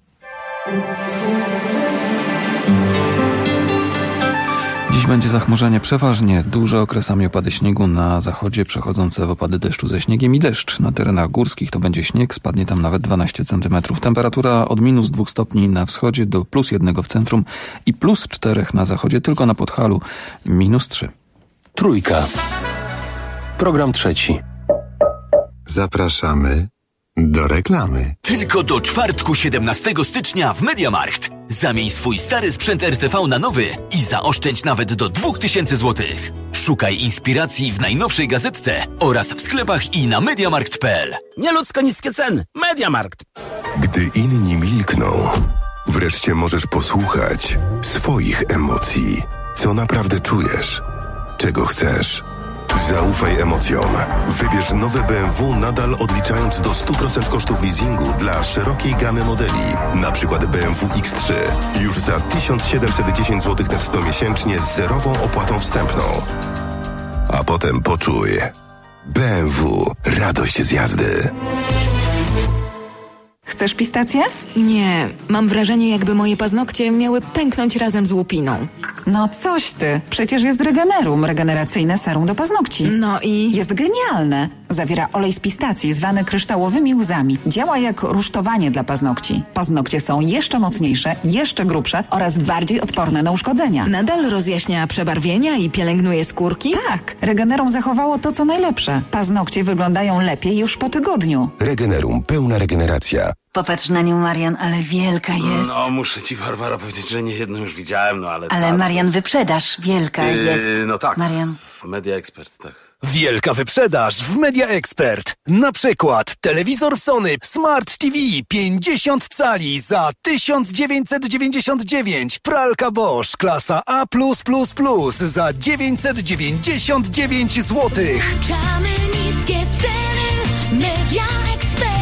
Dziś będzie zachmurzenie przeważnie, duże okresami opady śniegu na zachodzie, przechodzące w opady deszczu ze śniegiem i deszcz. Na terenach górskich to będzie śnieg, spadnie tam nawet dwanaście centymetrów. Temperatura od minus dwóch stopni na wschodzie do plus jednego w centrum i plus czterech na zachodzie, tylko na Podhalu minus trzy. Trójka. Program trzeci. Zapraszamy Do reklamy. Tylko do czwartku siedemnastego stycznia w MediaMarkt. Zamień swój stary sprzęt R T V na nowy i zaoszczędź nawet do dwa tysiące złotych. Szukaj inspiracji w najnowszej gazetce oraz w sklepach i na mediamarkt kropka p l. Nieludzko niskie ceny. MediaMarkt. Gdy inni milkną, wreszcie możesz posłuchać swoich emocji. Co naprawdę czujesz? Czego chcesz? Zaufaj emocjom. Wybierz nowe B M W nadal odliczając do stu procent kosztów leasingu dla szerokiej gamy modeli. Na przykład B M W X trzy. Już za tysiąc siedemset dziesięć złotych netto miesięcznie z zerową opłatą wstępną. A potem poczuj. B M W. Radość z jazdy. Chcesz pistację? Nie, mam wrażenie, jakby moje paznokcie miały pęknąć razem z łupiną. No coś ty, przecież jest Regenerum, regeneracyjne serum do paznokci. No i? Jest genialne. Zawiera olej z pistacji zwany kryształowymi łzami. Działa jak rusztowanie dla paznokci. Paznokcie są jeszcze mocniejsze, jeszcze grubsze oraz bardziej odporne na uszkodzenia. Nadal rozjaśnia przebarwienia i pielęgnuje skórki? Tak, Regenerum zachowało to, co najlepsze. Paznokcie wyglądają lepiej już po tygodniu. Regenerum. Pełna regeneracja. Popatrz na nią, Marian, ale wielka jest. No, muszę ci, Barbara, powiedzieć, że nie jedną już widziałem, no ale... Ale ta, Marian, jest... wyprzedaż, wielka yy, jest. No tak, Marian. Media Expert, tak. Wielka wyprzedaż w Media Expert. Na przykład telewizor Sony Smart T V pięćdziesiąt cali za tysiąc dziewięćset dziewięćdziesiąt dziewięć. Pralka Bosch klasa A plus plus plus za dziewięćset dziewięćdziesiąt dziewięć złotych. Czamy niskie ceny. Media Expert.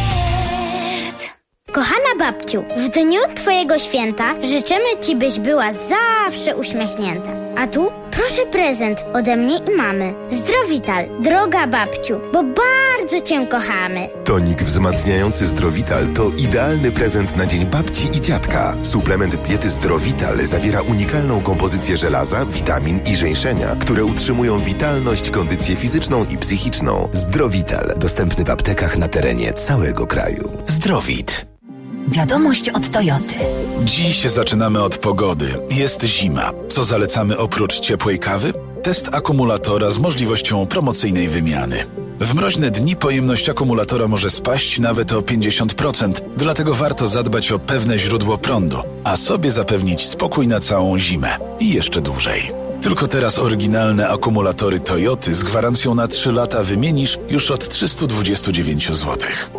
Kochana babciu, w dniu twojego święta życzymy ci, byś była zawsze uśmiechnięta. A tu proszę prezent ode mnie i mamy. Zdrowital, droga babciu, bo bardzo cię kochamy. Tonik wzmacniający Zdrowital to idealny prezent na dzień babci i dziadka. Suplement diety Zdrowital zawiera unikalną kompozycję żelaza, witamin i żeńszenia, które utrzymują witalność, kondycję fizyczną i psychiczną. Zdrowital, dostępny w aptekach na terenie całego kraju. Zdrowit. Wiadomość od Toyoty. Dziś zaczynamy od pogody. Jest zima. Co zalecamy oprócz ciepłej kawy? Test akumulatora z możliwością promocyjnej wymiany. W mroźne dni pojemność akumulatora może spaść nawet o pięćdziesiąt procent, dlatego warto zadbać o pewne źródło prądu, a sobie zapewnić spokój na całą zimę i jeszcze dłużej. Tylko teraz oryginalne akumulatory Toyoty z gwarancją na trzy lata wymienisz już od trzysta dwadzieścia dziewięć złotych.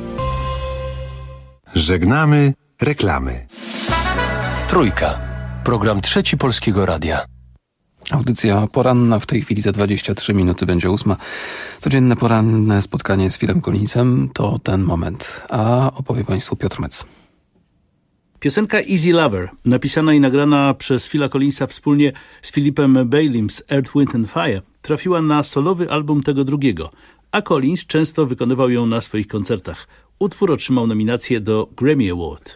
Żegnamy reklamy. Trójka. Program Trzeci Polskiego Radia. Audycja poranna w tej chwili za dwadzieścia trzy minuty będzie ósma. Codzienne poranne spotkanie z Philem Collinsem to ten moment. A opowie Państwu Piotr Mec. Piosenka Easy Lover, napisana i nagrana przez Phila Collinsa wspólnie z Philipem Bailim z Earth, Wind and Fire, trafiła na solowy album tego drugiego, a Collins często wykonywał ją na swoich koncertach. Utwór otrzymał nominację do Grammy Award.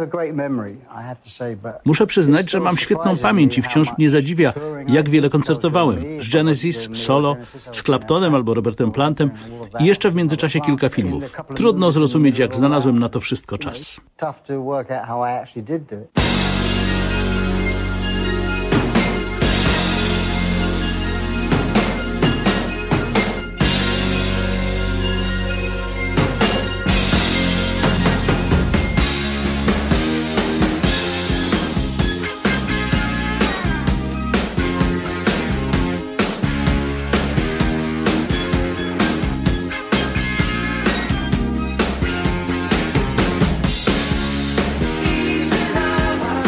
Muszę przyznać, że mam świetną pamięć i wciąż mnie zadziwia, jak wiele koncertowałem. Z Genesis, solo, z Claptonem albo Robertem Plantem i jeszcze w międzyczasie kilka filmów. Trudno zrozumieć, jak znalazłem na to wszystko czas. Easy lover.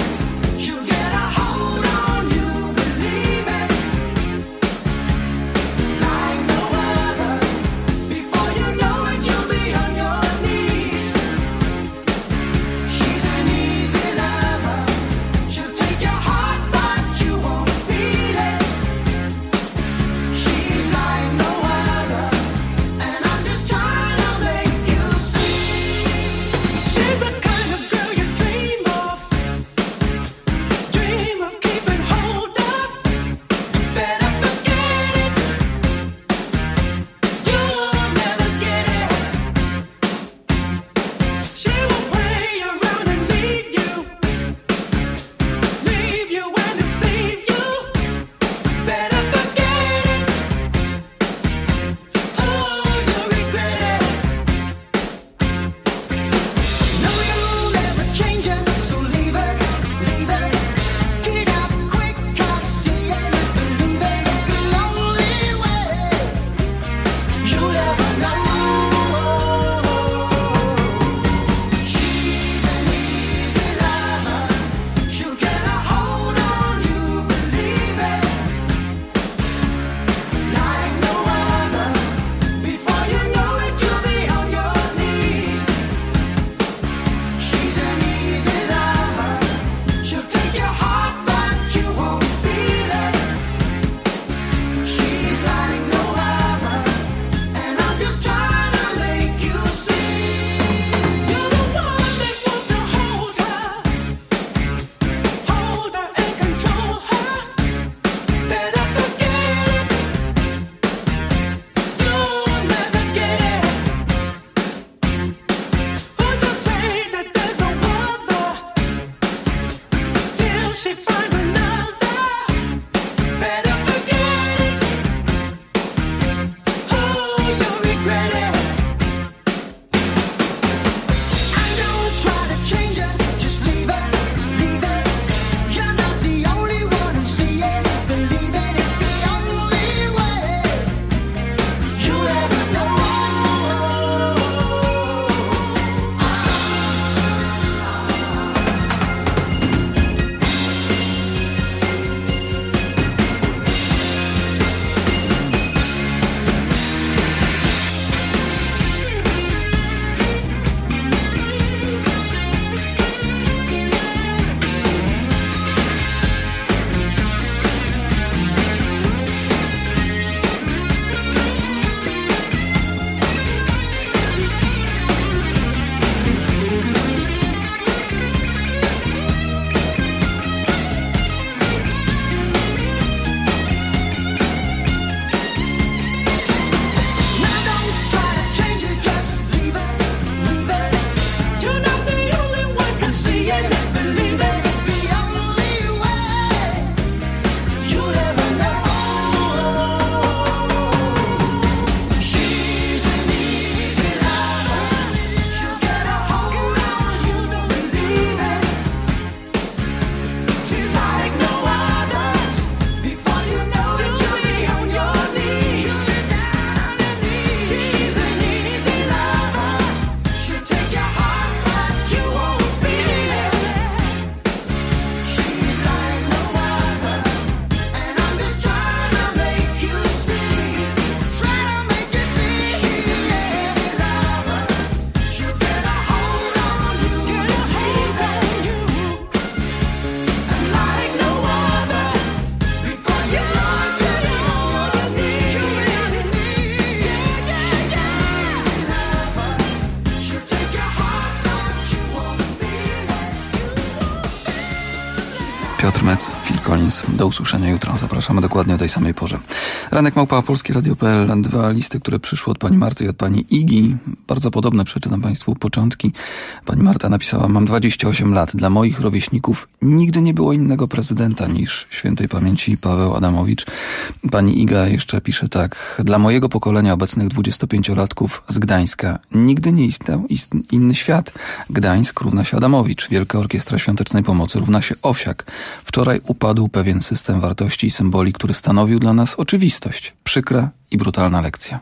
Piotr Mec, Phil Collins. Do usłyszenia jutro. Zapraszamy dokładnie o tej samej porze. Ranek Małpa, Polskie Radio kropka pe el. Dwa listy, które przyszły od pani Marty i od pani Igi. Bardzo podobne, przeczytam państwu początki. Pani Marta napisała: mam dwadzieścia osiem lat. Dla moich rówieśników nigdy nie było innego prezydenta niż świętej pamięci Paweł Adamowicz. Pani Iga jeszcze pisze tak: dla mojego pokolenia obecnych dwudziestopięciolatków z Gdańska nigdy nie istniał ist- inny świat. Gdańsk równa się Adamowicz. Wielka Orkiestra Świątecznej Pomocy równa się Owsiak. Wczoraj upadł pewien system wartości i symboli, który stanowił dla nas oczywistość. Przykra i brutalna lekcja.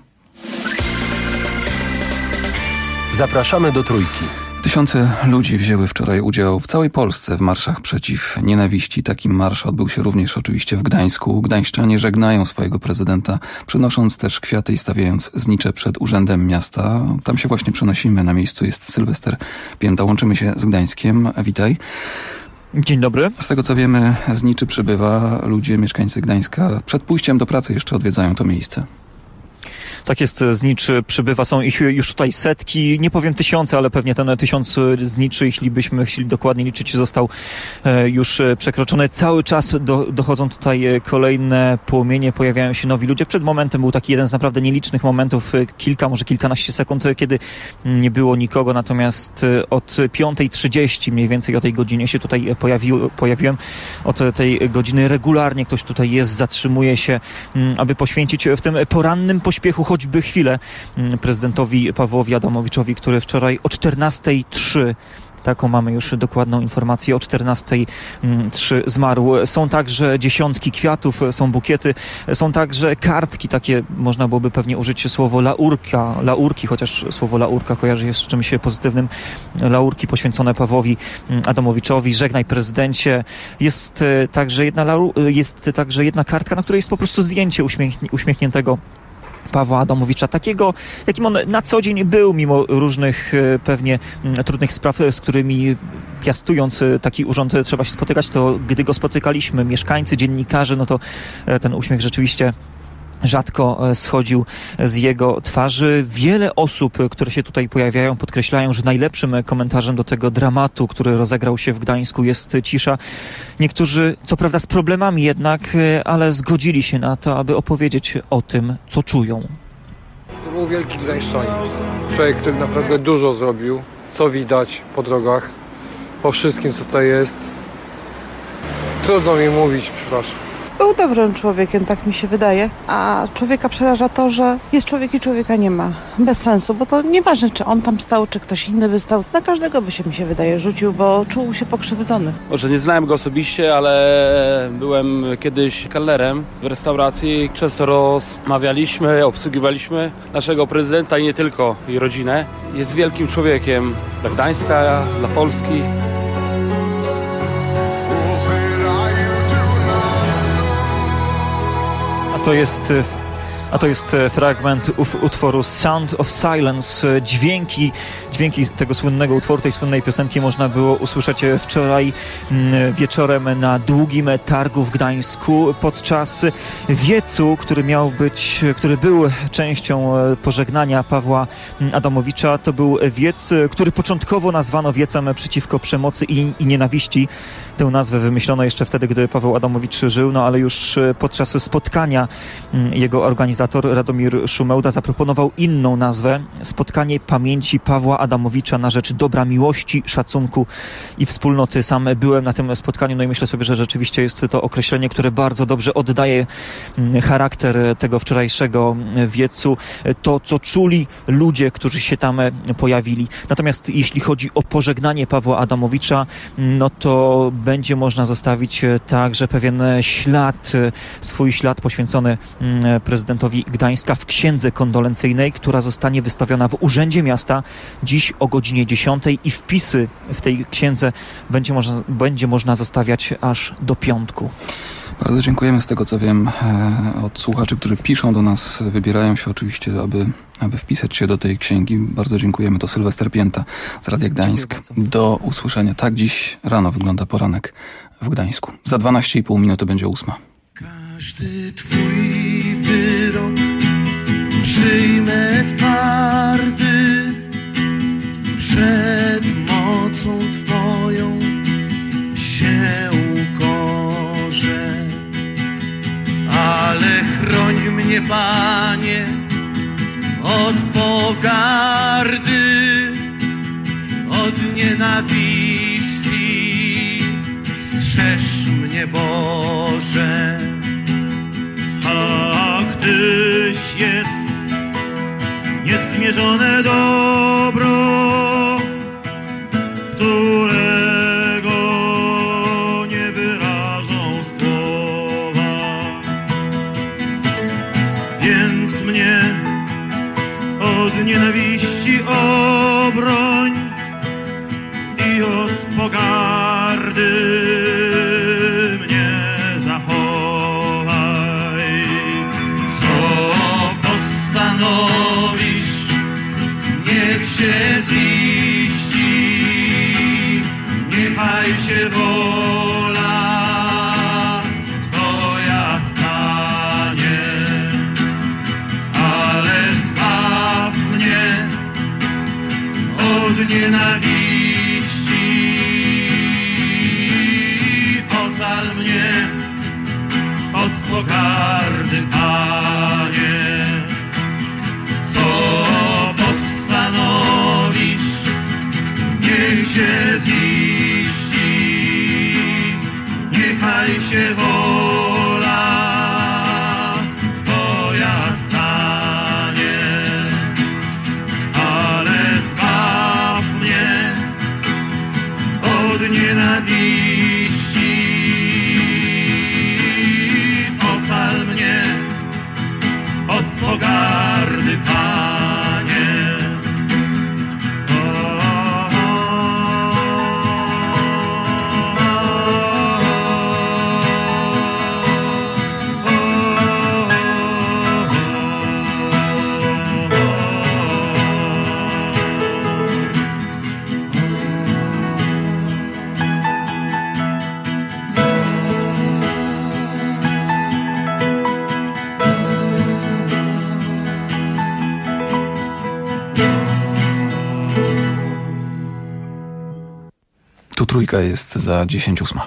Zapraszamy do Trójki. Tysiące ludzi wzięły wczoraj udział w całej Polsce w marszach przeciw nienawiści. Taki marsz odbył się również oczywiście w Gdańsku. Gdańszczanie żegnają swojego prezydenta, przynosząc też kwiaty i stawiając znicze przed urzędem miasta. Tam się właśnie przenosimy. Na miejscu jest Sylwester Pięta. Łączymy się z Gdańskiem. Witaj. Dzień dobry. Z tego co wiemy, zniczy przybywa. Ludzie, mieszkańcy Gdańska przed pójściem do pracy jeszcze odwiedzają to miejsce. Tak jest, zniczy przybywa, są ich już tutaj setki, nie powiem tysiące, ale pewnie ten tysiąc zniczy, jeśli byśmy chcieli dokładnie liczyć, został już przekroczony. Cały czas do, dochodzą tutaj kolejne płomienie, pojawiają się nowi ludzie. Przed momentem był taki jeden z naprawdę nielicznych momentów, kilka, może kilkanaście sekund, kiedy nie było nikogo, natomiast od piątej trzydzieści mniej więcej o tej godzinie się tutaj pojawił, pojawiłem. Od tej godziny regularnie ktoś tutaj jest, zatrzymuje się, aby poświęcić w tym porannym pośpiechu choćby chwilę prezydentowi Pawłowi Adamowiczowi, który wczoraj o czternastej trzy, taką mamy już dokładną informację, o czternastej trzy zmarł. Są także dziesiątki kwiatów, są bukiety, są także kartki, takie można byłoby pewnie użyć słowo laurka, laurki, chociaż słowo laurka kojarzy się z czymś pozytywnym. Laurki poświęcone Pawłowi Adamowiczowi. Żegnaj prezydencie. Jest także jedna, lau- jest także jedna kartka, na której jest po prostu zdjęcie uśmiechni- uśmiechniętego Pawła Adamowicza, takiego, jakim on na co dzień był, mimo różnych pewnie trudnych spraw, z którymi piastując taki urząd trzeba się spotykać, to gdy go spotykaliśmy, mieszkańcy, dziennikarze, no to ten uśmiech rzeczywiście rzadko schodził z jego twarzy. Wiele osób, które się tutaj pojawiają, podkreślają, że najlepszym komentarzem do tego dramatu, który rozegrał się w Gdańsku, jest cisza. Niektórzy, co prawda z problemami jednak, ale zgodzili się na to, aby opowiedzieć o tym, co czują. To był wielki gdańszczanin. Człowiek, który naprawdę dużo zrobił, co widać po drogach, po wszystkim, co tutaj jest. Trudno mi mówić, przepraszam. Był dobrym człowiekiem, tak mi się wydaje, a człowieka przeraża to, że jest człowiek i człowieka nie ma. Bez sensu, bo to nieważne, czy on tam stał, czy ktoś inny by stał. Na każdego by się, mi się wydaje, rzucił, bo czuł się pokrzywdzony. Może nie znałem go osobiście, ale byłem kiedyś kelnerem w restauracji. Często rozmawialiśmy, obsługiwaliśmy naszego prezydenta i nie tylko, i rodzinę. Jest wielkim człowiekiem dla Gdańska, dla Polski. To jest, a to jest fragment utworu Sound of Silence. Dźwięki, dźwięki tego słynnego utworu, tej słynnej piosenki można było usłyszeć wczoraj wieczorem na Długim Targu w Gdańsku podczas wiecu, który miał być, który był częścią pożegnania Pawła Adamowicza. To był wiec, który początkowo nazwano wiecem przeciwko przemocy i, i nienawiści. Tę nazwę wymyślono jeszcze wtedy, gdy Paweł Adamowicz żył, no ale już podczas spotkania jego organizator Radomir Szumełda zaproponował inną nazwę. Spotkanie pamięci Pawła Adamowicza na rzecz dobra, miłości, szacunku i wspólnoty. Sam byłem na tym spotkaniu, no i myślę sobie, że rzeczywiście jest to określenie, które bardzo dobrze oddaje charakter tego wczorajszego wiecu, to co czuli ludzie, którzy się tam pojawili. Natomiast jeśli chodzi o pożegnanie Pawła Adamowicza, no to będzie można zostawić także pewien ślad, swój ślad poświęcony prezydentowi Gdańska w księdze kondolencyjnej, która zostanie wystawiona w Urzędzie Miasta dziś o godzinie dziesiątej i wpisy w tej księdze będzie można, będzie można zostawiać aż do piątku. Bardzo dziękujemy. Z tego co wiem od słuchaczy, którzy piszą do nas, wybierają się oczywiście, aby, aby wpisać się do tej księgi. Bardzo dziękujemy. To Sylwester Pięta z Radia Gdańsk. Do usłyszenia. Tak dziś rano wygląda poranek w Gdańsku. Za dwanaście i pół minuty będzie ósma. Każdy twój wyrok przyjmę twardy, przed mocą twoją się ukocham. od pogardy, od nienawiści, strzeż mnie Boże. A gdyś jest niezmierzone dobro, którego nie wyrażą słowa, więc mnie od nienawiści obroń i od pogardy mnie zachowaj. Co postanowisz, niech się ziści, niechaj się wola Twoja stanie, ale zbaw mnie od nienawiści, ocal mnie od pogardy, Panie. Co postanowisz, niech się ziści, niechaj się wola Twoja stanie, ale zbaw mnie od nienawiści, ocal mnie od pogardy, Panie. Tu trójka jest za dziesięć ósma.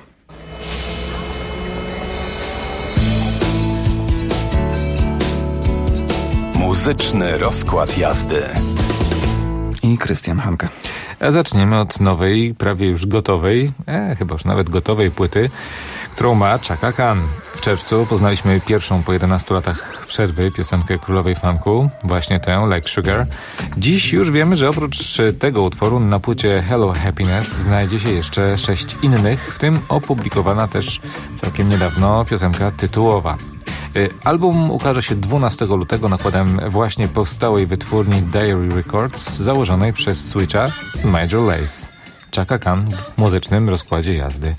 Muzyczny rozkład jazdy. I Krystian Hanke. A zaczniemy od nowej, prawie już gotowej, e, chyba już nawet gotowej płyty, którą ma Chaka Khan. W czerwcu poznaliśmy pierwszą po jedenastu latach przerwy piosenkę królowej funku, właśnie tę Like Sugar. Dziś już wiemy, że oprócz tego utworu na płycie Hello Happiness znajdzie się jeszcze sześć innych, w tym opublikowana też całkiem niedawno piosenka tytułowa. Album ukaże się dwunastego lutego nakładem właśnie powstałej wytwórni Diary Records, założonej przez Switcha Major Lazer. Chaka Khan w muzycznym rozkładzie jazdy.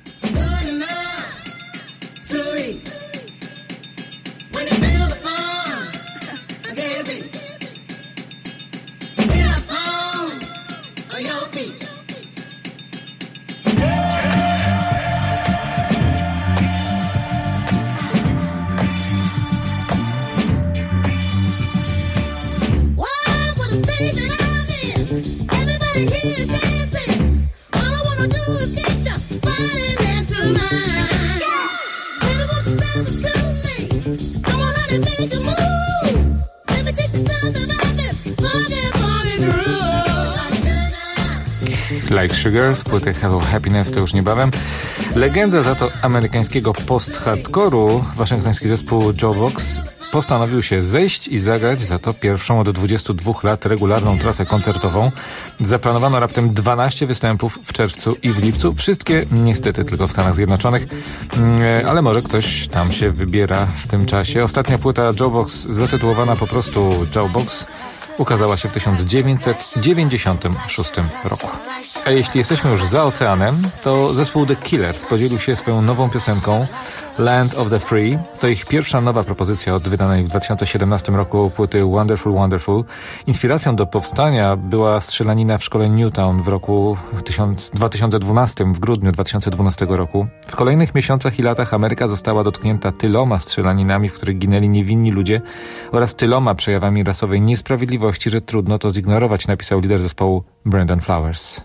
Like Sugar z płyty Hello Happiness to już niebawem. Legenda za to amerykańskiego post-hardcore'u, waszyngtoński zespół Jawbox, postanowił się zejść i zagrać za to pierwszą od dwudziestu dwóch lat regularną trasę koncertową. Zaplanowano raptem dwanaście występów w czerwcu i w lipcu. Wszystkie niestety tylko w Stanach Zjednoczonych, ale może ktoś tam się wybiera w tym czasie. Ostatnia płyta Jawbox, zatytułowana po prostu Jawbox, ukazała się w tysiąc dziewięćset dziewięćdziesiątym szóstym roku. A jeśli jesteśmy już za oceanem, to zespół The Killers podzielił się swoją nową piosenką Land of the Free. To ich pierwsza nowa propozycja od wydanej w dwa tysiące siedemnastym roku płyty Wonderful Wonderful. Inspiracją do powstania była strzelanina w szkole Newtown w roku dwa tysiące dwunastym, w grudniu dwa tysiące dwunastego roku. W kolejnych miesiącach i latach Ameryka została dotknięta tyloma strzelaninami, w których ginęli niewinni ludzie, oraz tyloma przejawami rasowej niesprawiedliwości, że trudno to zignorować, napisał lider zespołu Brandon Flowers.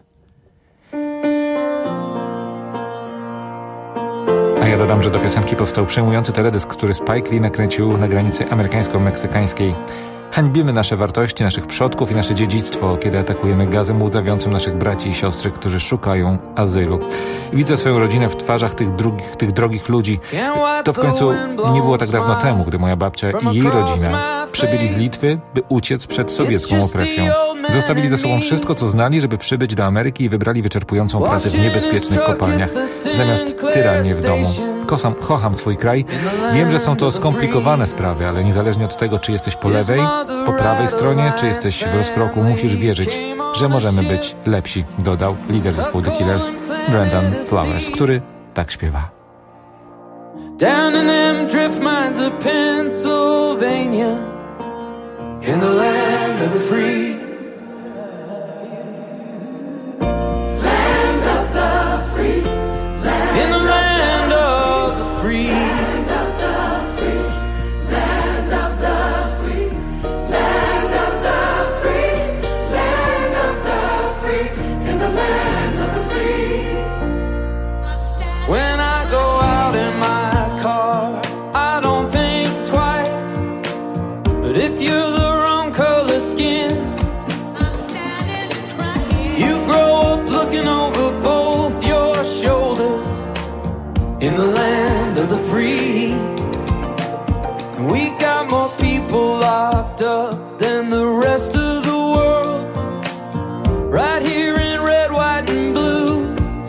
A ja dodam, że do piosenki powstał przejmujący teledysk, który Spike Lee nakręcił na granicy amerykańsko-meksykańskiej Hańbimy nasze wartości, naszych przodków i nasze dziedzictwo, kiedy atakujemy gazem łzawiącym naszych braci i siostry, którzy szukają azylu. I widzę swoją rodzinę w twarzach tych, drugich, tych drogich ludzi. To w końcu nie było tak dawno temu, gdy moja babcia i jej rodzina przybyli z Litwy, by uciec przed sowiecką opresją. Zostawili za sobą wszystko, co znali, żeby przybyć do Ameryki i wybrali wyczerpującą pracę w niebezpiecznych kopalniach, zamiast tyranię w domu. Kosam, kocham swój kraj. Wiem, że są to skomplikowane sprawy, ale niezależnie od tego, czy jesteś po lewej, po prawej stronie, czy jesteś w rozkroku, musisz wierzyć, że możemy być lepsi, dodał lider zespołu The Killers, Brendan Flowers, który tak śpiewa. Down in them drift mines of Pennsylvania, in the land of the free. Land of the free. Land in the land of the free. Land of the free. Land of the free. Land of the free. Land of the free. In the land of the free. When I go out in my car, I don't think twice. But if you're the wrong color skin, you grow up looking over both your shoulders in the land of the free. And we got more people locked up than the rest of the world, right here in red, white and blue.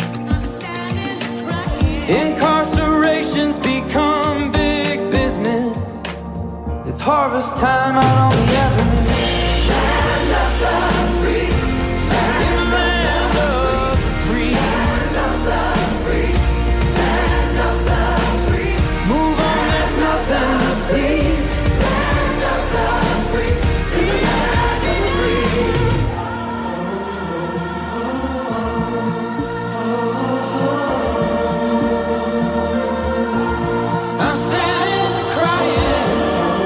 Incarceration's become big business. It's harvest time out on the avenue. Land of the free. In the land of the free. Land of the free. Land of the free. Move on, there's nothing to see. Land of the free. In the land of the free. I'm standing crying.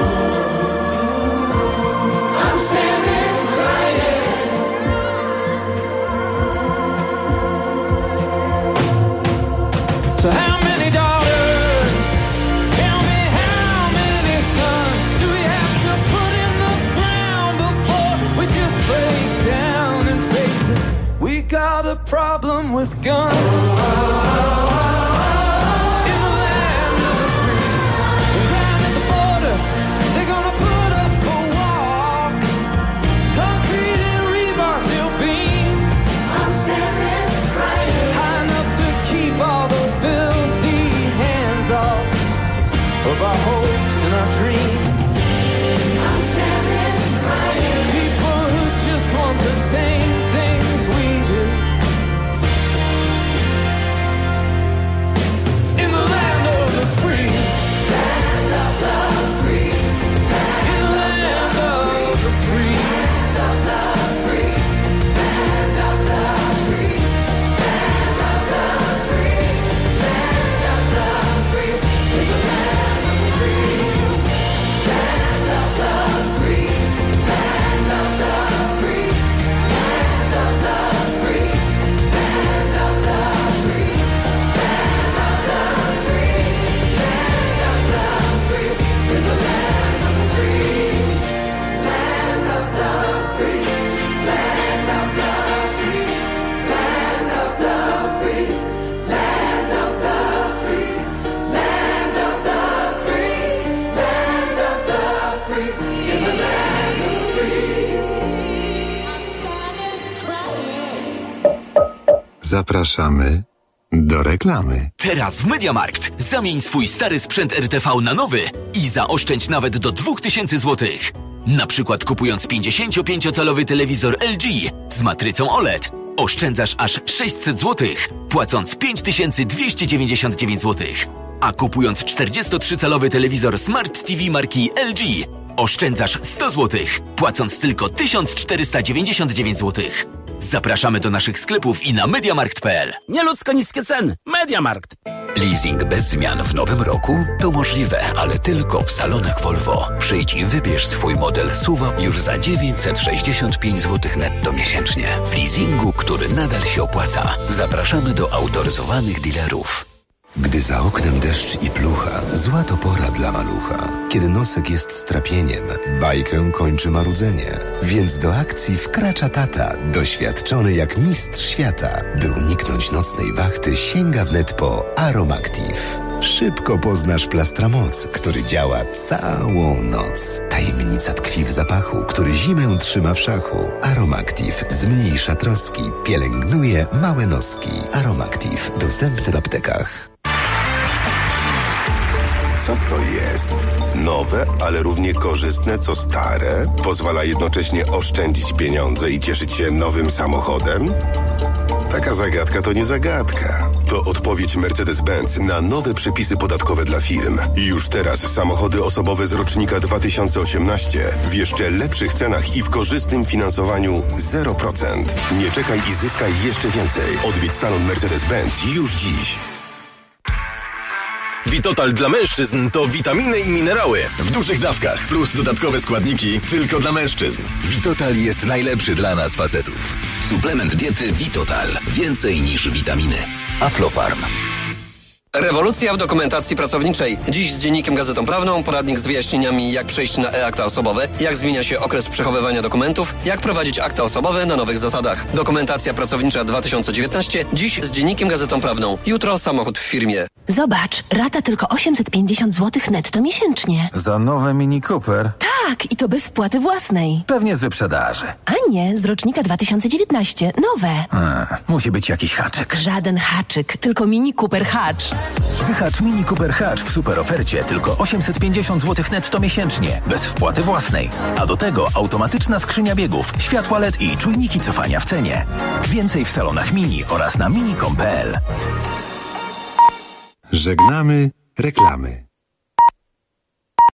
I'm standing crying. So how many daughters? Tell me how many sons do we have to put in the ground before we just break down and face it? We got a problem with guns. Of our hopes and our dreams, I'm standing crying. People who just want the same things we do. In the land of the free. Land of the free. In the land of the free. Land of the free. Land of the free. Land of the free. Land of the free. In the land. Zapraszamy do reklamy. Teraz w MediaMarkt zamień swój stary sprzęt R T V na nowy i zaoszczędź nawet do dwa tysiące złotych. Na przykład kupując pięćdziesięciopięciocalowy telewizor L G z matrycą O L E D oszczędzasz aż sześćset złotych, płacąc pięć tysięcy dwieście dziewięćdziesiąt dziewięć złotych. A kupując czterdziestotrzycalowy telewizor Smart T V marki L G oszczędzasz sto złotych, płacąc tylko tysiąc czterysta dziewięćdziesiąt dziewięć złotych. Zapraszamy do naszych sklepów i na mediamarkt kropka p l. Nieludzko niskie ceny. MediaMarkt. Leasing bez zmian w nowym roku? To możliwe, ale tylko w salonach Volvo. Przyjdź i wybierz swój model S U V już za dziewięćset sześćdziesiąt pięć złotych netto miesięcznie. W leasingu, który nadal się opłaca. Zapraszamy do autoryzowanych dealerów. Gdy za oknem deszcz i plucha, zła to pora dla malucha. Kiedy nosek jest strapieniem, bajkę kończy marudzenie. Więc do akcji wkracza tata, doświadczony jak mistrz świata. By uniknąć nocnej wachty, sięga wnet po Aromactive. Szybko poznasz Plastramoc, który działa całą noc. Tajemnica tkwi w zapachu, który zimę trzyma w szachu. Aromactive zmniejsza troski, pielęgnuje małe noski. Aromactive, dostępny w aptekach. Co to jest? Nowe, ale równie korzystne co stare? Pozwala jednocześnie oszczędzić pieniądze i cieszyć się nowym samochodem? Taka zagadka to nie zagadka. To odpowiedź Mercedes-Benz na nowe przepisy podatkowe dla firm. Już teraz samochody osobowe z rocznika dwa tysiące osiemnaście w jeszcze lepszych cenach i w korzystnym finansowaniu zero procent. Nie czekaj i zyskaj jeszcze więcej. Odwiedź salon Mercedes-Benz już dziś. Vitotal dla mężczyzn to witaminy i minerały w dużych dawkach plus dodatkowe składniki tylko dla mężczyzn. Vitotal jest najlepszy dla nas facetów. Suplement diety Vitotal. Więcej niż witaminy. Aflofarm. Rewolucja w dokumentacji pracowniczej. Dziś z Dziennikiem Gazetą Prawną poradnik z wyjaśnieniami, jak przejść na e-akta osobowe, jak zmienia się okres przechowywania dokumentów, jak prowadzić akta osobowe na nowych zasadach. Dokumentacja pracownicza dwa tysiące dziewiętnaście. Dziś z Dziennikiem Gazetą Prawną. Jutro samochód w firmie. Zobacz, rata tylko osiemset pięćdziesiąt złotych netto miesięcznie. Za nowe Mini Cooper? Tak, i to bez wpłaty własnej. Pewnie z wyprzedaży. A nie, z rocznika dwa tysiące dziewiętnaście. Nowe. A, musi być jakiś haczyk. Żaden haczyk, tylko Mini Cooper Hatch. Wyhacz Mini Cooper Hatch w super ofercie tylko osiemset pięćdziesiąt złotych netto miesięcznie, bez wpłaty własnej. A do tego automatyczna skrzynia biegów, światła L E D i czujniki cofania w cenie. Więcej w salonach Mini oraz na mini kropka com kropka p l. Żegnamy reklamy.